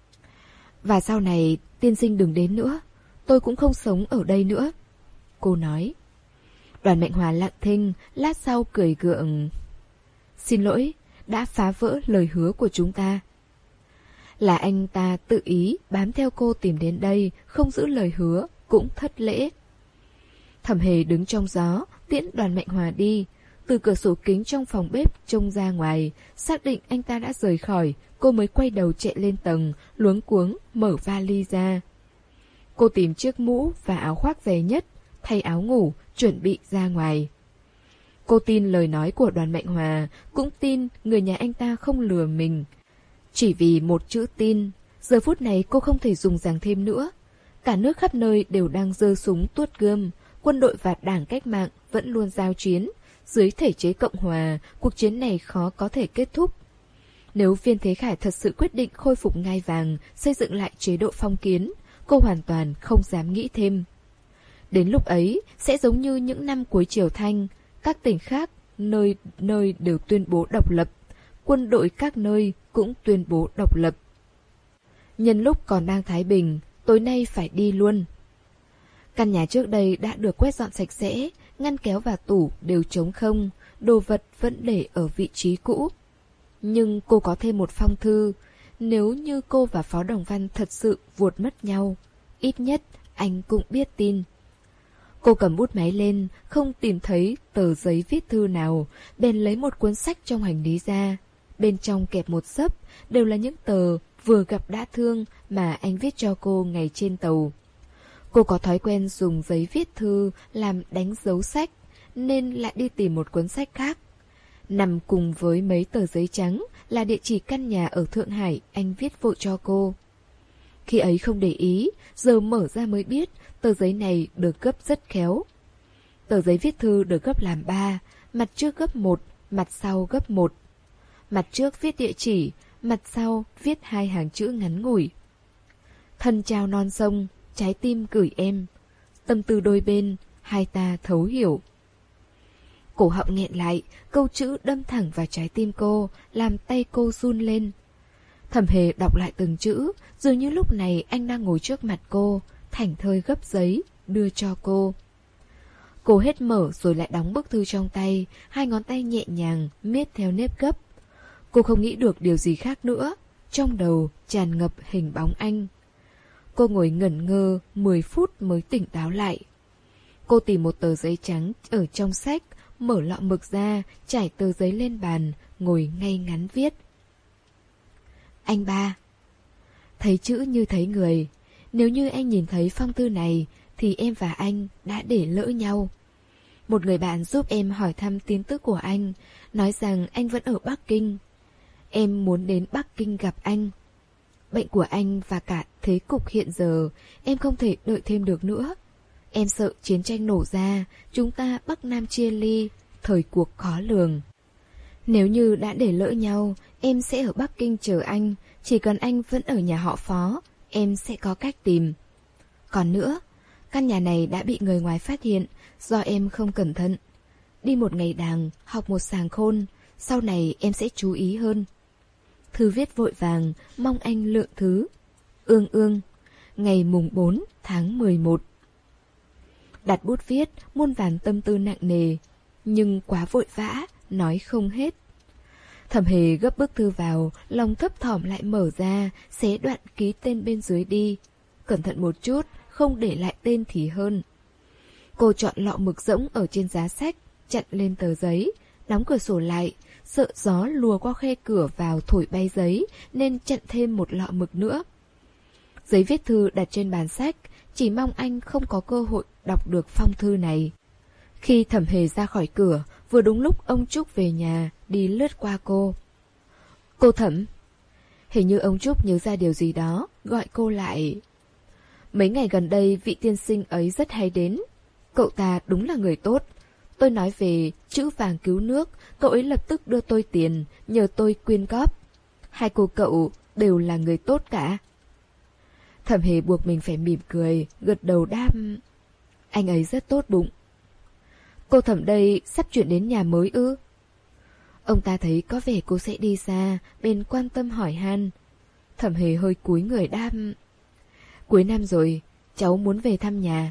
Speaker 1: Và sau này, tiên sinh đừng đến nữa, tôi cũng không sống ở đây nữa. Cô nói. Đoàn Mạnh Hòa lặng thinh, lát sau cười gượng. Xin lỗi, đã phá vỡ lời hứa của chúng ta. Là anh ta tự ý bám theo cô tìm đến đây, không giữ lời hứa, cũng thất lễ. Thẩm Hề đứng trong gió, tiễn Đoàn Mạnh Hòa đi. Từ cửa sổ kính trong phòng bếp trông ra ngoài, xác định anh ta đã rời khỏi, cô mới quay đầu chạy lên tầng, luống cuống mở vali ra. Cô tìm chiếc mũ và áo khoác về nhất, thay áo ngủ, chuẩn bị ra ngoài. Cô tin lời nói của Đoàn Mạnh Hòa, cũng tin người nhà anh ta không lừa mình. Chỉ vì một chữ tin, giờ phút này cô không thể dùng dằng thêm nữa. Cả nước khắp nơi đều đang giơ súng tuốt gươm, quân đội và đảng cách mạng vẫn luôn giao chiến. Dưới thể chế Cộng Hòa, cuộc chiến này khó có thể kết thúc. Nếu Viên Thế Khải thật sự quyết định khôi phục ngai vàng, xây dựng lại chế độ phong kiến, cô hoàn toàn không dám nghĩ thêm. Đến lúc ấy, sẽ giống như những năm cuối Triều Thanh, các tỉnh khác, nơi nơi đều tuyên bố độc lập, quân đội các nơi cũng tuyên bố độc lập. Nhân lúc còn đang thái bình, tối nay phải đi luôn. Căn nhà trước đây đã được quét dọn sạch sẽ, ngăn kéo và tủ đều trống không, đồ vật vẫn để ở vị trí cũ. Nhưng cô có thêm một phong thư, nếu như cô và Phó Đồng Văn thật sự vuột mất nhau, ít nhất anh cũng biết tin. Cô cầm bút máy lên, không tìm thấy tờ giấy viết thư nào, bèn lấy một cuốn sách trong hành lý ra. bên trong kẹp một xấp, đều là những tờ vừa gặp đã thương mà anh viết cho cô ngày trên tàu. Cô có thói quen dùng giấy viết thư làm đánh dấu sách, nên lại đi tìm một cuốn sách khác. Nằm cùng với mấy tờ giấy trắng là địa chỉ căn nhà ở Thượng Hải anh viết vội cho cô. Khi ấy không để ý, giờ mở ra mới biết tờ giấy này được gấp rất khéo. Tờ giấy viết thư được gấp làm ba, mặt trước gấp một, mặt sau gấp một. Mặt trước viết địa chỉ, mặt sau viết hai hàng chữ ngắn ngủi. Thân trao non sông, trái tim gửi em. Tâm tư đôi bên, hai ta thấu hiểu. Cổ họng nghẹn lại, câu chữ đâm thẳng vào trái tim cô, làm tay cô run lên. Thẩm Hề đọc lại từng chữ, dường như lúc này anh đang ngồi trước mặt cô, thảnh thơi gấp giấy, đưa cho cô. Cô hết mở rồi lại đóng bức thư trong tay, hai ngón tay nhẹ nhàng, miết theo nếp gấp. Cô không nghĩ được điều gì khác nữa, trong đầu tràn ngập hình bóng anh. Cô ngồi ngẩn ngơ, mười phút mới tỉnh táo lại. Cô tìm một tờ giấy trắng ở trong sách, mở lọ mực ra, trải tờ giấy lên bàn, ngồi ngay ngắn viết. Anh ba. Thấy chữ như thấy người. Nếu như anh nhìn thấy phong thư này, thì em và anh đã để lỡ nhau. Một người bạn giúp em hỏi thăm tin tức của anh, nói rằng anh vẫn ở Bắc Kinh. Em muốn đến Bắc Kinh gặp anh. Bệnh của anh và cả thế cục hiện giờ, em không thể đợi thêm được nữa. Em sợ chiến tranh nổ ra, chúng ta Bắc Nam chia ly, thời cuộc khó lường. Nếu như đã để lỡ nhau, em sẽ ở Bắc Kinh chờ anh, chỉ cần anh vẫn ở nhà họ Phó, em sẽ có cách tìm. Còn nữa, căn nhà này đã bị người ngoài phát hiện, do em không cẩn thận. Đi một ngày đàng, học một sàng khôn, sau này em sẽ chú ý hơn. Thư viết vội vàng, mong anh lượng thứ. Ương ương, ngày mùng bốn tháng mười một. Đặt bút viết, muôn vàn tâm tư nặng nề, nhưng quá vội vã, nói không hết. Thẩm Hề gấp bức thư vào, lòng thấp thỏm lại mở ra, xé đoạn ký tên bên dưới đi. Cẩn thận một chút, không để lại tên thì hơn. Cô chọn lọ mực rỗng ở trên giá sách, chặn lên tờ giấy, đóng cửa sổ lại, sợ gió lùa qua khe cửa vào thổi bay giấy, nên chặn thêm một lọ mực nữa. Giấy viết thư đặt trên bàn sách, chỉ mong anh không có cơ hội đọc được phong thư này. Khi Thẩm Hề ra khỏi cửa, vừa đúng lúc ông Trúc về nhà, đi lướt qua cô. Cô Thẩm. Hình như ông Trúc nhớ ra điều gì đó, gọi cô lại. Mấy ngày gần đây vị tiên sinh ấy rất hay đến. Cậu ta đúng là người tốt. Tôi nói về chữ vàng cứu nước, cậu ấy lập tức đưa tôi tiền, nhờ tôi quyên góp. Hai cô cậu đều là người tốt cả. Thẩm Hề buộc mình phải mỉm cười, gật đầu đáp. Anh ấy rất tốt bụng. Cô Thẩm đây sắp chuyển đến nhà mới ư? Ông ta thấy có vẻ cô sẽ đi xa, bèn quan tâm hỏi han. Thẩm Hề hơi cúi người đáp. Cuối năm rồi, cháu muốn về thăm nhà.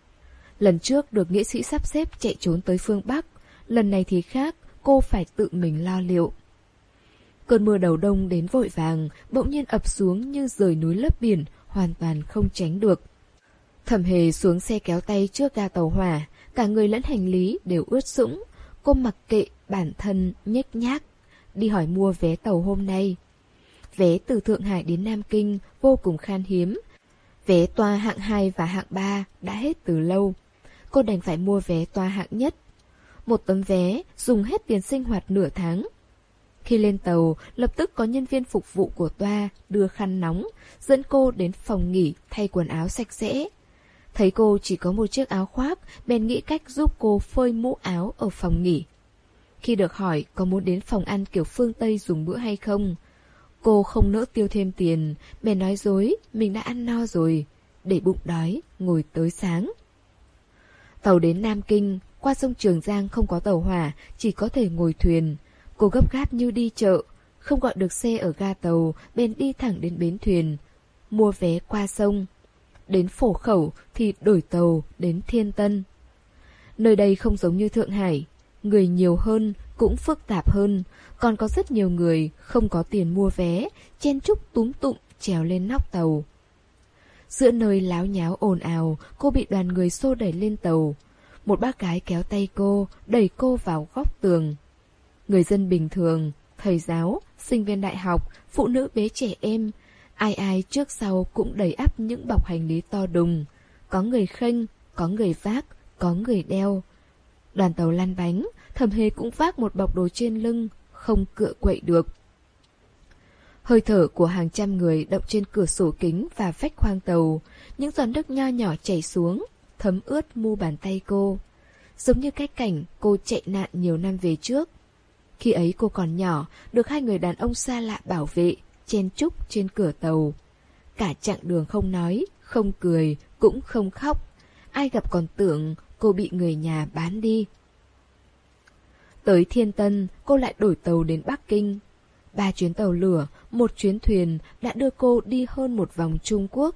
Speaker 1: Lần trước được nghệ sĩ sắp xếp chạy trốn tới phương Bắc, lần này thì khác, cô phải tự mình lo liệu. Cơn mưa đầu đông đến vội vàng, bỗng nhiên ập xuống như rời núi lấp biển, hoàn toàn không tránh được. Thẩm Hề xuống xe kéo tay trước ga tàu hỏa, cả người lẫn hành lý đều ướt sũng. Cô mặc kệ bản thân nhếch nhác, đi hỏi mua vé tàu hôm nay. Vé từ Thượng Hải đến Nam Kinh vô cùng khan hiếm. Vé toa hạng hai và hạng ba đã hết từ lâu. Cô đành phải mua vé toa hạng nhất. Một tấm vé dùng hết tiền sinh hoạt nửa tháng. Khi lên tàu, lập tức có nhân viên phục vụ của toa đưa khăn nóng, dẫn cô đến phòng nghỉ thay quần áo sạch sẽ. Thấy cô chỉ có một chiếc áo khoác, bèn nghĩ cách giúp cô phơi mũ áo ở phòng nghỉ. Khi được hỏi có muốn đến phòng ăn kiểu phương Tây dùng bữa hay không, cô không nỡ tiêu thêm tiền, bèn nói dối mình đã ăn no rồi, để bụng đói, ngồi tới sáng. Tàu đến Nam Kinh, qua sông Trường Giang không có tàu hỏa, chỉ có thể ngồi thuyền. Cô gấp gáp như đi chợ, không gọi được xe ở ga tàu, bèn đi thẳng đến bến thuyền, mua vé qua sông. Đến Phổ Khẩu thì đổi tàu đến Thiên Tân. Nơi đây không giống như Thượng Hải, người nhiều hơn, cũng phức tạp hơn, còn có rất nhiều người không có tiền mua vé, chen chúc túm tụm trèo lên nóc tàu. Giữa nơi láo nháo ồn ào, cô bị đoàn người xô đẩy lên tàu. Một bác gái kéo tay cô, đẩy cô vào góc tường. Người dân bình thường, thầy giáo, sinh viên đại học, phụ nữ bế trẻ em. Ai ai trước sau cũng đầy ắp những bọc hành lý to đùng. Có người khênh, có người vác, có người đeo. Đoàn tàu lăn bánh, Thẩm Hề cũng vác một bọc đồ trên lưng, không cựa quậy được. Hơi thở của hàng trăm người động trên cửa sổ kính và vách khoang tàu, những giọt nước nho nhỏ chảy xuống, thấm ướt mu bàn tay cô. Giống như cái cảnh cô chạy nạn nhiều năm về trước. Khi ấy cô còn nhỏ, được hai người đàn ông xa lạ bảo vệ, chen chúc trên cửa tàu. Cả chặng đường không nói, không cười, cũng không khóc. Ai gặp còn tưởng cô bị người nhà bán đi. Tới Thiên Tân, cô lại đổi tàu đến Bắc Kinh. Ba chuyến tàu lửa, một chuyến thuyền đã đưa cô đi hơn một vòng Trung Quốc.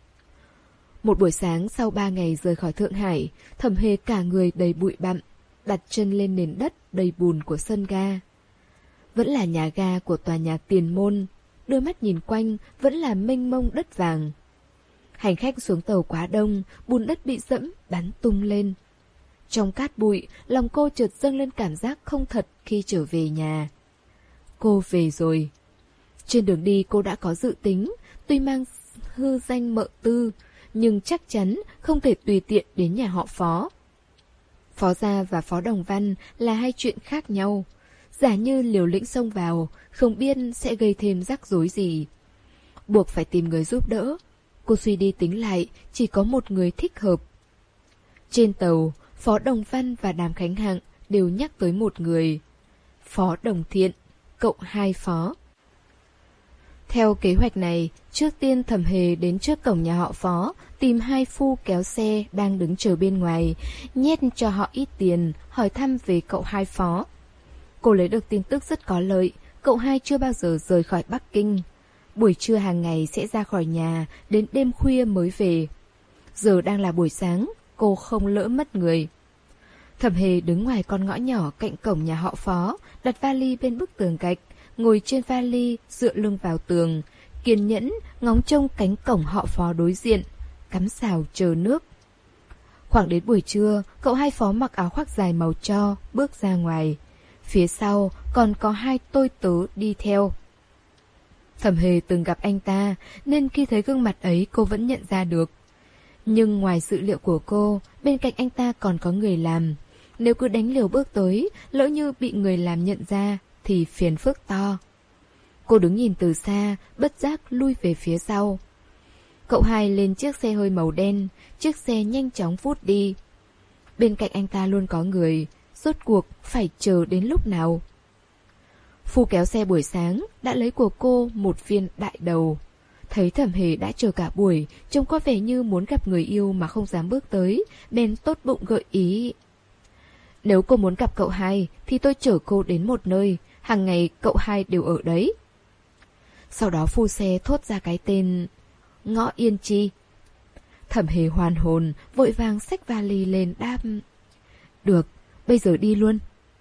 Speaker 1: Một buổi sáng sau ba ngày rời khỏi Thượng Hải, Thẩm Hề cả người đầy bụi bặm, đặt chân lên nền đất đầy bùn của sân ga. Vẫn là nhà ga của tòa nhà Tiền Môn, đôi mắt nhìn quanh vẫn là mênh mông đất vàng. Hành khách xuống tàu quá đông, bùn đất bị dẫm bắn tung lên. Trong cát bụi, lòng cô chợt dâng lên cảm giác không thật khi trở về nhà. Cô về rồi. Trên đường đi cô đã có dự tính, tuy mang hư danh Mợ Tư, nhưng chắc chắn không thể tùy tiện đến nhà họ Phó. Phó Gia và Phó Đồng Văn là hai chuyện khác nhau. Giả như liều lĩnh xông vào, không biết sẽ gây thêm rắc rối gì. Buộc phải tìm người giúp đỡ. Cô suy đi tính lại, chỉ có một người thích hợp. Trên tàu, Phó Đồng Văn và Đàm Khánh Hạng đều nhắc tới một người. Phó Đồng Thiện, cậu hai Phó. Theo kế hoạch này, trước tiên Thẩm Hề đến trước cổng nhà họ Phó, tìm hai phu kéo xe đang đứng chờ bên ngoài, nhét cho họ ít tiền, hỏi thăm về cậu hai Phó. Cô lấy được tin tức rất có lợi, cậu hai chưa bao giờ rời khỏi Bắc Kinh. Buổi trưa hàng ngày sẽ ra khỏi nhà, đến đêm khuya mới về. Giờ đang là buổi sáng, cô không lỡ mất người. Thẩm Hề đứng ngoài con ngõ nhỏ cạnh cổng nhà họ Phó, đặt vali bên bức tường gạch, ngồi trên vali dựa lưng vào tường, kiên nhẫn ngóng trông cánh cổng họ Phó đối diện, cắm sào chờ nước. Khoảng đến buổi trưa, cậu hai Phó mặc áo khoác dài màu tro bước ra ngoài. Phía sau còn có hai tôi tớ đi theo. Thẩm Hề từng gặp anh ta, nên khi thấy gương mặt ấy cô vẫn nhận ra được. Nhưng ngoài dự liệu của cô, bên cạnh anh ta còn có người làm. Nếu cứ đánh liều bước tới, lỡ như bị người làm nhận ra, thì phiền phức to. Cô đứng nhìn từ xa, bất giác lui về phía sau. Cậu hai lên chiếc xe hơi màu đen, chiếc xe nhanh chóng vút đi. Bên cạnh anh ta luôn có người, rốt cuộc phải chờ đến lúc nào? Phu kéo xe buổi sáng đã lấy của cô một viên đại đầu. Thấy Thẩm Hề đã chờ cả buổi, trông có vẻ như muốn gặp người yêu mà không dám bước tới, bèn tốt bụng gợi ý. Nếu cô muốn gặp cậu hai, thì tôi chở cô đến một nơi, hàng ngày cậu hai đều ở đấy. Sau đó phu xe thốt ra cái tên Ngõ Yên Chi. Thẩm Hề hoàn hồn, vội vàng xách vali lên đáp. Được, bây giờ đi luôn.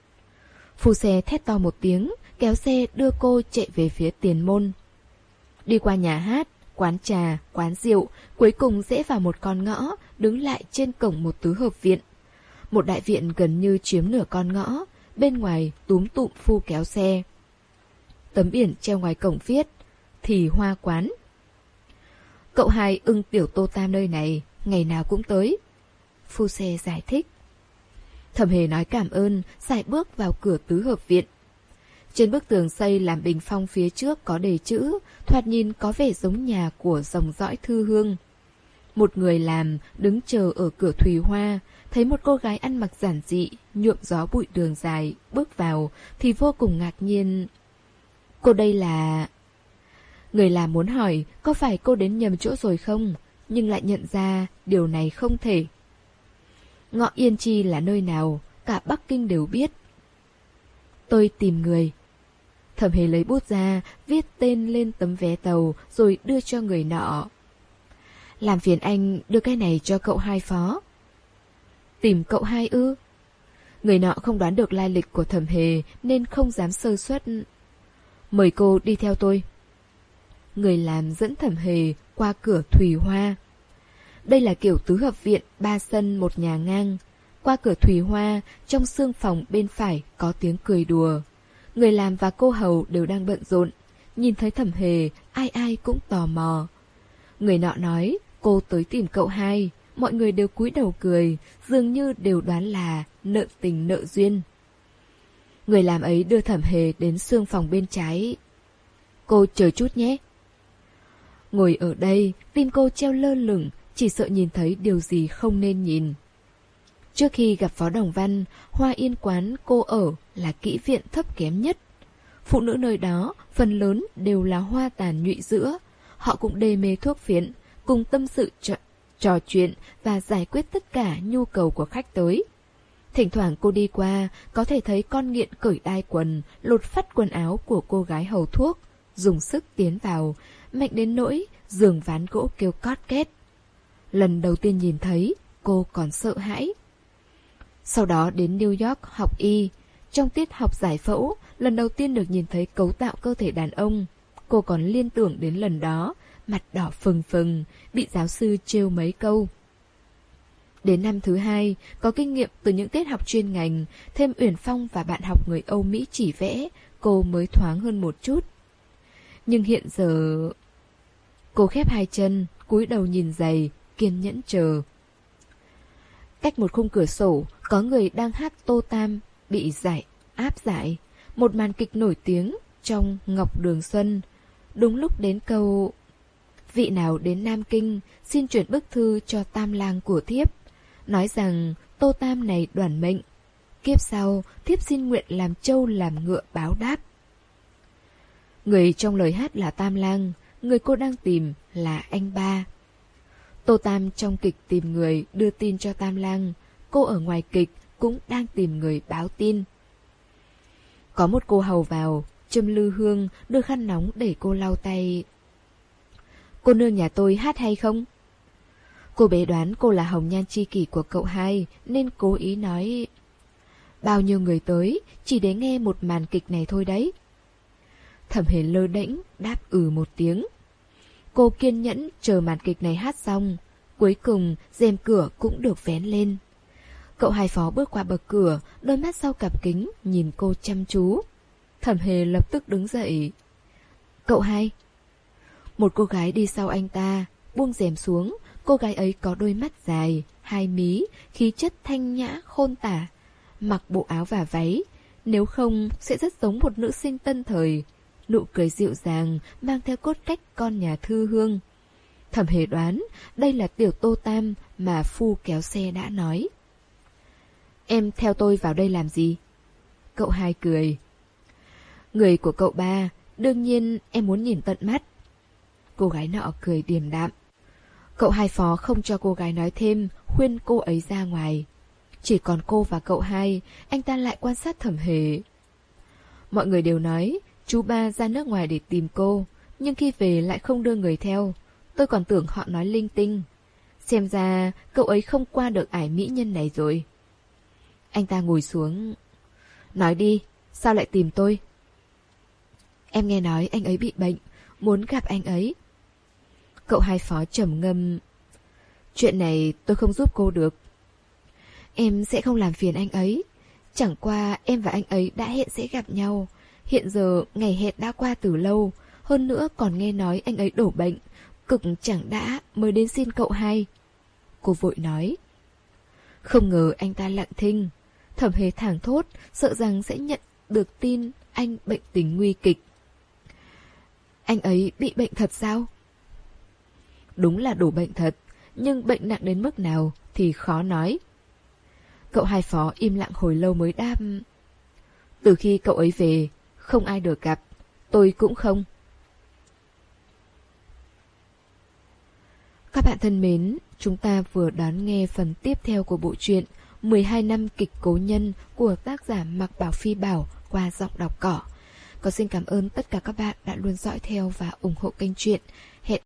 Speaker 1: Phu xe thét to một tiếng, kéo xe đưa cô chạy về phía Tiền Môn. Đi qua nhà hát, quán trà, quán rượu, cuối cùng rẽ vào một con ngõ, đứng lại trên cổng một tứ hợp viện. Một đại viện gần như chiếm nửa con ngõ, bên ngoài túm tụm phu kéo xe. Tấm biển treo ngoài cổng viết Thì Hoa Quán. Cậu hai ưng tiểu Tô Tam nơi này, ngày nào cũng tới. Phu xe giải thích. Thẩm Hề nói cảm ơn, sải bước vào cửa tứ hợp viện. Trên bức tường xây làm bình phong phía trước có đề chữ, thoạt nhìn có vẻ giống nhà của dòng dõi thư hương. Một người làm đứng chờ ở cửa Thùy Hoa, thấy một cô gái ăn mặc giản dị, nhuộm gió bụi đường dài, bước vào thì vô cùng ngạc nhiên. Cô đây là... Người làm muốn hỏi có phải cô đến nhầm chỗ rồi không, nhưng lại nhận ra điều này không thể. Ngõ Yên Chi là nơi nào, cả Bắc Kinh đều biết. Tôi tìm người. Thẩm Hề lấy bút ra, viết tên lên tấm vé tàu rồi đưa cho người nọ. Làm phiền anh đưa cái này cho cậu hai Phó. Tìm cậu hai ư? Người nọ không đoán được lai lịch của Thẩm Hề nên không dám sơ suất. Mời cô đi theo tôi. Người làm dẫn Thẩm Hề qua cửa Thùy Hoa. Đây là kiểu tứ hợp viện, ba sân một nhà ngang. Qua cửa Thùy Hoa, trong sương phòng bên phải có tiếng cười đùa. Người làm và cô hầu đều đang bận rộn. Nhìn thấy Thẩm Hề, ai ai cũng tò mò. Người nọ nói cô tới tìm cậu hai. Mọi người đều cúi đầu cười, dường như đều đoán là nợ tình nợ duyên. Người làm ấy đưa Thẩm Hề đến xương phòng bên trái. Cô chờ chút nhé. Ngồi ở đây, tim cô treo lơ lửng, chỉ sợ nhìn thấy điều gì không nên nhìn. Trước khi gặp Phó Đồng Văn, Hoa Yên quán cô ở là kỹ viện thấp kém nhất. Phụ nữ nơi đó, phần lớn đều là hoa tàn nhụy giữa. Họ cũng đê mê thuốc phiện, cùng tâm sự trò, trò chuyện và giải quyết tất cả nhu cầu của khách tới. Thỉnh thoảng cô đi qua, có thể thấy con nghiện cởi đai quần, lột phắt quần áo của cô gái hầu thuốc, dùng sức tiến vào, mạnh đến nỗi giường ván gỗ kêu cót két. Lần đầu tiên nhìn thấy, cô còn sợ hãi. Sau đó đến New York học y. Trong tiết học giải phẫu, lần đầu tiên được nhìn thấy cấu tạo cơ thể đàn ông. Cô còn liên tưởng đến lần đó, mặt đỏ phừng phừng, bị giáo sư trêu mấy câu. Đến năm thứ hai, có kinh nghiệm từ những tiết học chuyên ngành, thêm Uyển Phong và bạn học người Âu Mỹ chỉ vẽ, cô mới thoáng hơn một chút. Nhưng hiện giờ... Cô khép hai chân, cúi đầu nhìn giày, kiên nhẫn chờ. Cách một khung cửa sổ, có người đang hát Tô Tam, bị giải, áp giải. Một màn kịch nổi tiếng trong Ngọc Đường Xuân. Đúng lúc đến câu: vị nào đến Nam Kinh, xin chuyển bức thư cho Tam lang của thiếp. Nói rằng Tô Tam này đoản mệnh. Kiếp sau, thiếp xin nguyện làm trâu làm ngựa báo đáp. Người trong lời hát là Tam lang, người cô đang tìm là anh ba. Tô Tam trong kịch tìm người đưa tin cho Tam lang, cô ở ngoài kịch cũng đang tìm người báo tin. Có một cô hầu vào, châm lư hương, đưa khăn nóng để cô lau tay. Cô nương nhà tôi hát hay không? Cô bé đoán cô là hồng nhan tri kỷ của cậu hai, nên cố ý nói: bao nhiêu người tới, chỉ để nghe một màn kịch này thôi đấy. Thẩm Hề lơ đễnh, đáp ừ một tiếng. Cô kiên nhẫn chờ màn kịch này hát xong. Cuối cùng, rèm cửa cũng được vén lên. Cậu hai phó bước qua bậc cửa, đôi mắt sau cặp kính, nhìn cô chăm chú. Thẩm Hề lập tức đứng dậy. Cậu hai. Một cô gái đi sau anh ta, buông rèm xuống. Cô gái ấy có đôi mắt dài, hai mí, khí chất thanh nhã, khôn tả. Mặc bộ áo và váy, nếu không sẽ rất giống một nữ sinh tân thời. Nụ cười dịu dàng, mang theo cốt cách con nhà thư hương. Thẩm Hề đoán đây là tiểu Tô Tam mà phu kéo xe đã nói. Em theo tôi vào đây làm gì? Cậu hai cười. Người của cậu ba, đương nhiên em muốn nhìn tận mắt. Cô gái nọ cười điềm đạm. Cậu hai phó không cho cô gái nói thêm, khuyên cô ấy ra ngoài. Chỉ còn cô và cậu hai, anh ta lại quan sát Thẩm Hề. Mọi người đều nói chú ba ra nước ngoài để tìm cô, nhưng khi về lại không đưa người theo. Tôi còn tưởng họ nói linh tinh. Xem ra cậu ấy không qua được ải mỹ nhân này rồi. Anh ta ngồi xuống. Nói đi, sao lại tìm tôi? Em nghe nói anh ấy bị bệnh, muốn gặp anh ấy. Cậu hai phó trầm ngâm. Chuyện này tôi không giúp cô được. Em sẽ không làm phiền anh ấy. Chẳng qua em và anh ấy đã hẹn sẽ gặp nhau. Hiện giờ ngày hẹn đã qua từ lâu. Hơn nữa còn nghe nói anh ấy đổ bệnh, cực chẳng đã mới đến xin cậu hai. Cô vội nói. Không ngờ anh ta lặng thinh. Thẩm Hề thảng thốt, sợ rằng sẽ nhận được tin anh bệnh tình nguy kịch. Anh ấy bị bệnh thật sao? Đúng là đổ bệnh thật, nhưng bệnh nặng đến mức nào thì khó nói. Cậu hai phó im lặng hồi lâu mới đáp. Từ khi cậu ấy về, không ai được gặp, tôi cũng không. Các bạn thân mến, chúng ta vừa đón nghe phần tiếp theo của bộ truyện mười hai năm kịch cố nhân của tác giả Mạc Bảo Phi Bảo qua giọng đọc cỏ. Còn xin cảm ơn tất cả các bạn đã luôn dõi theo và ủng hộ kênh truyện. Hẹn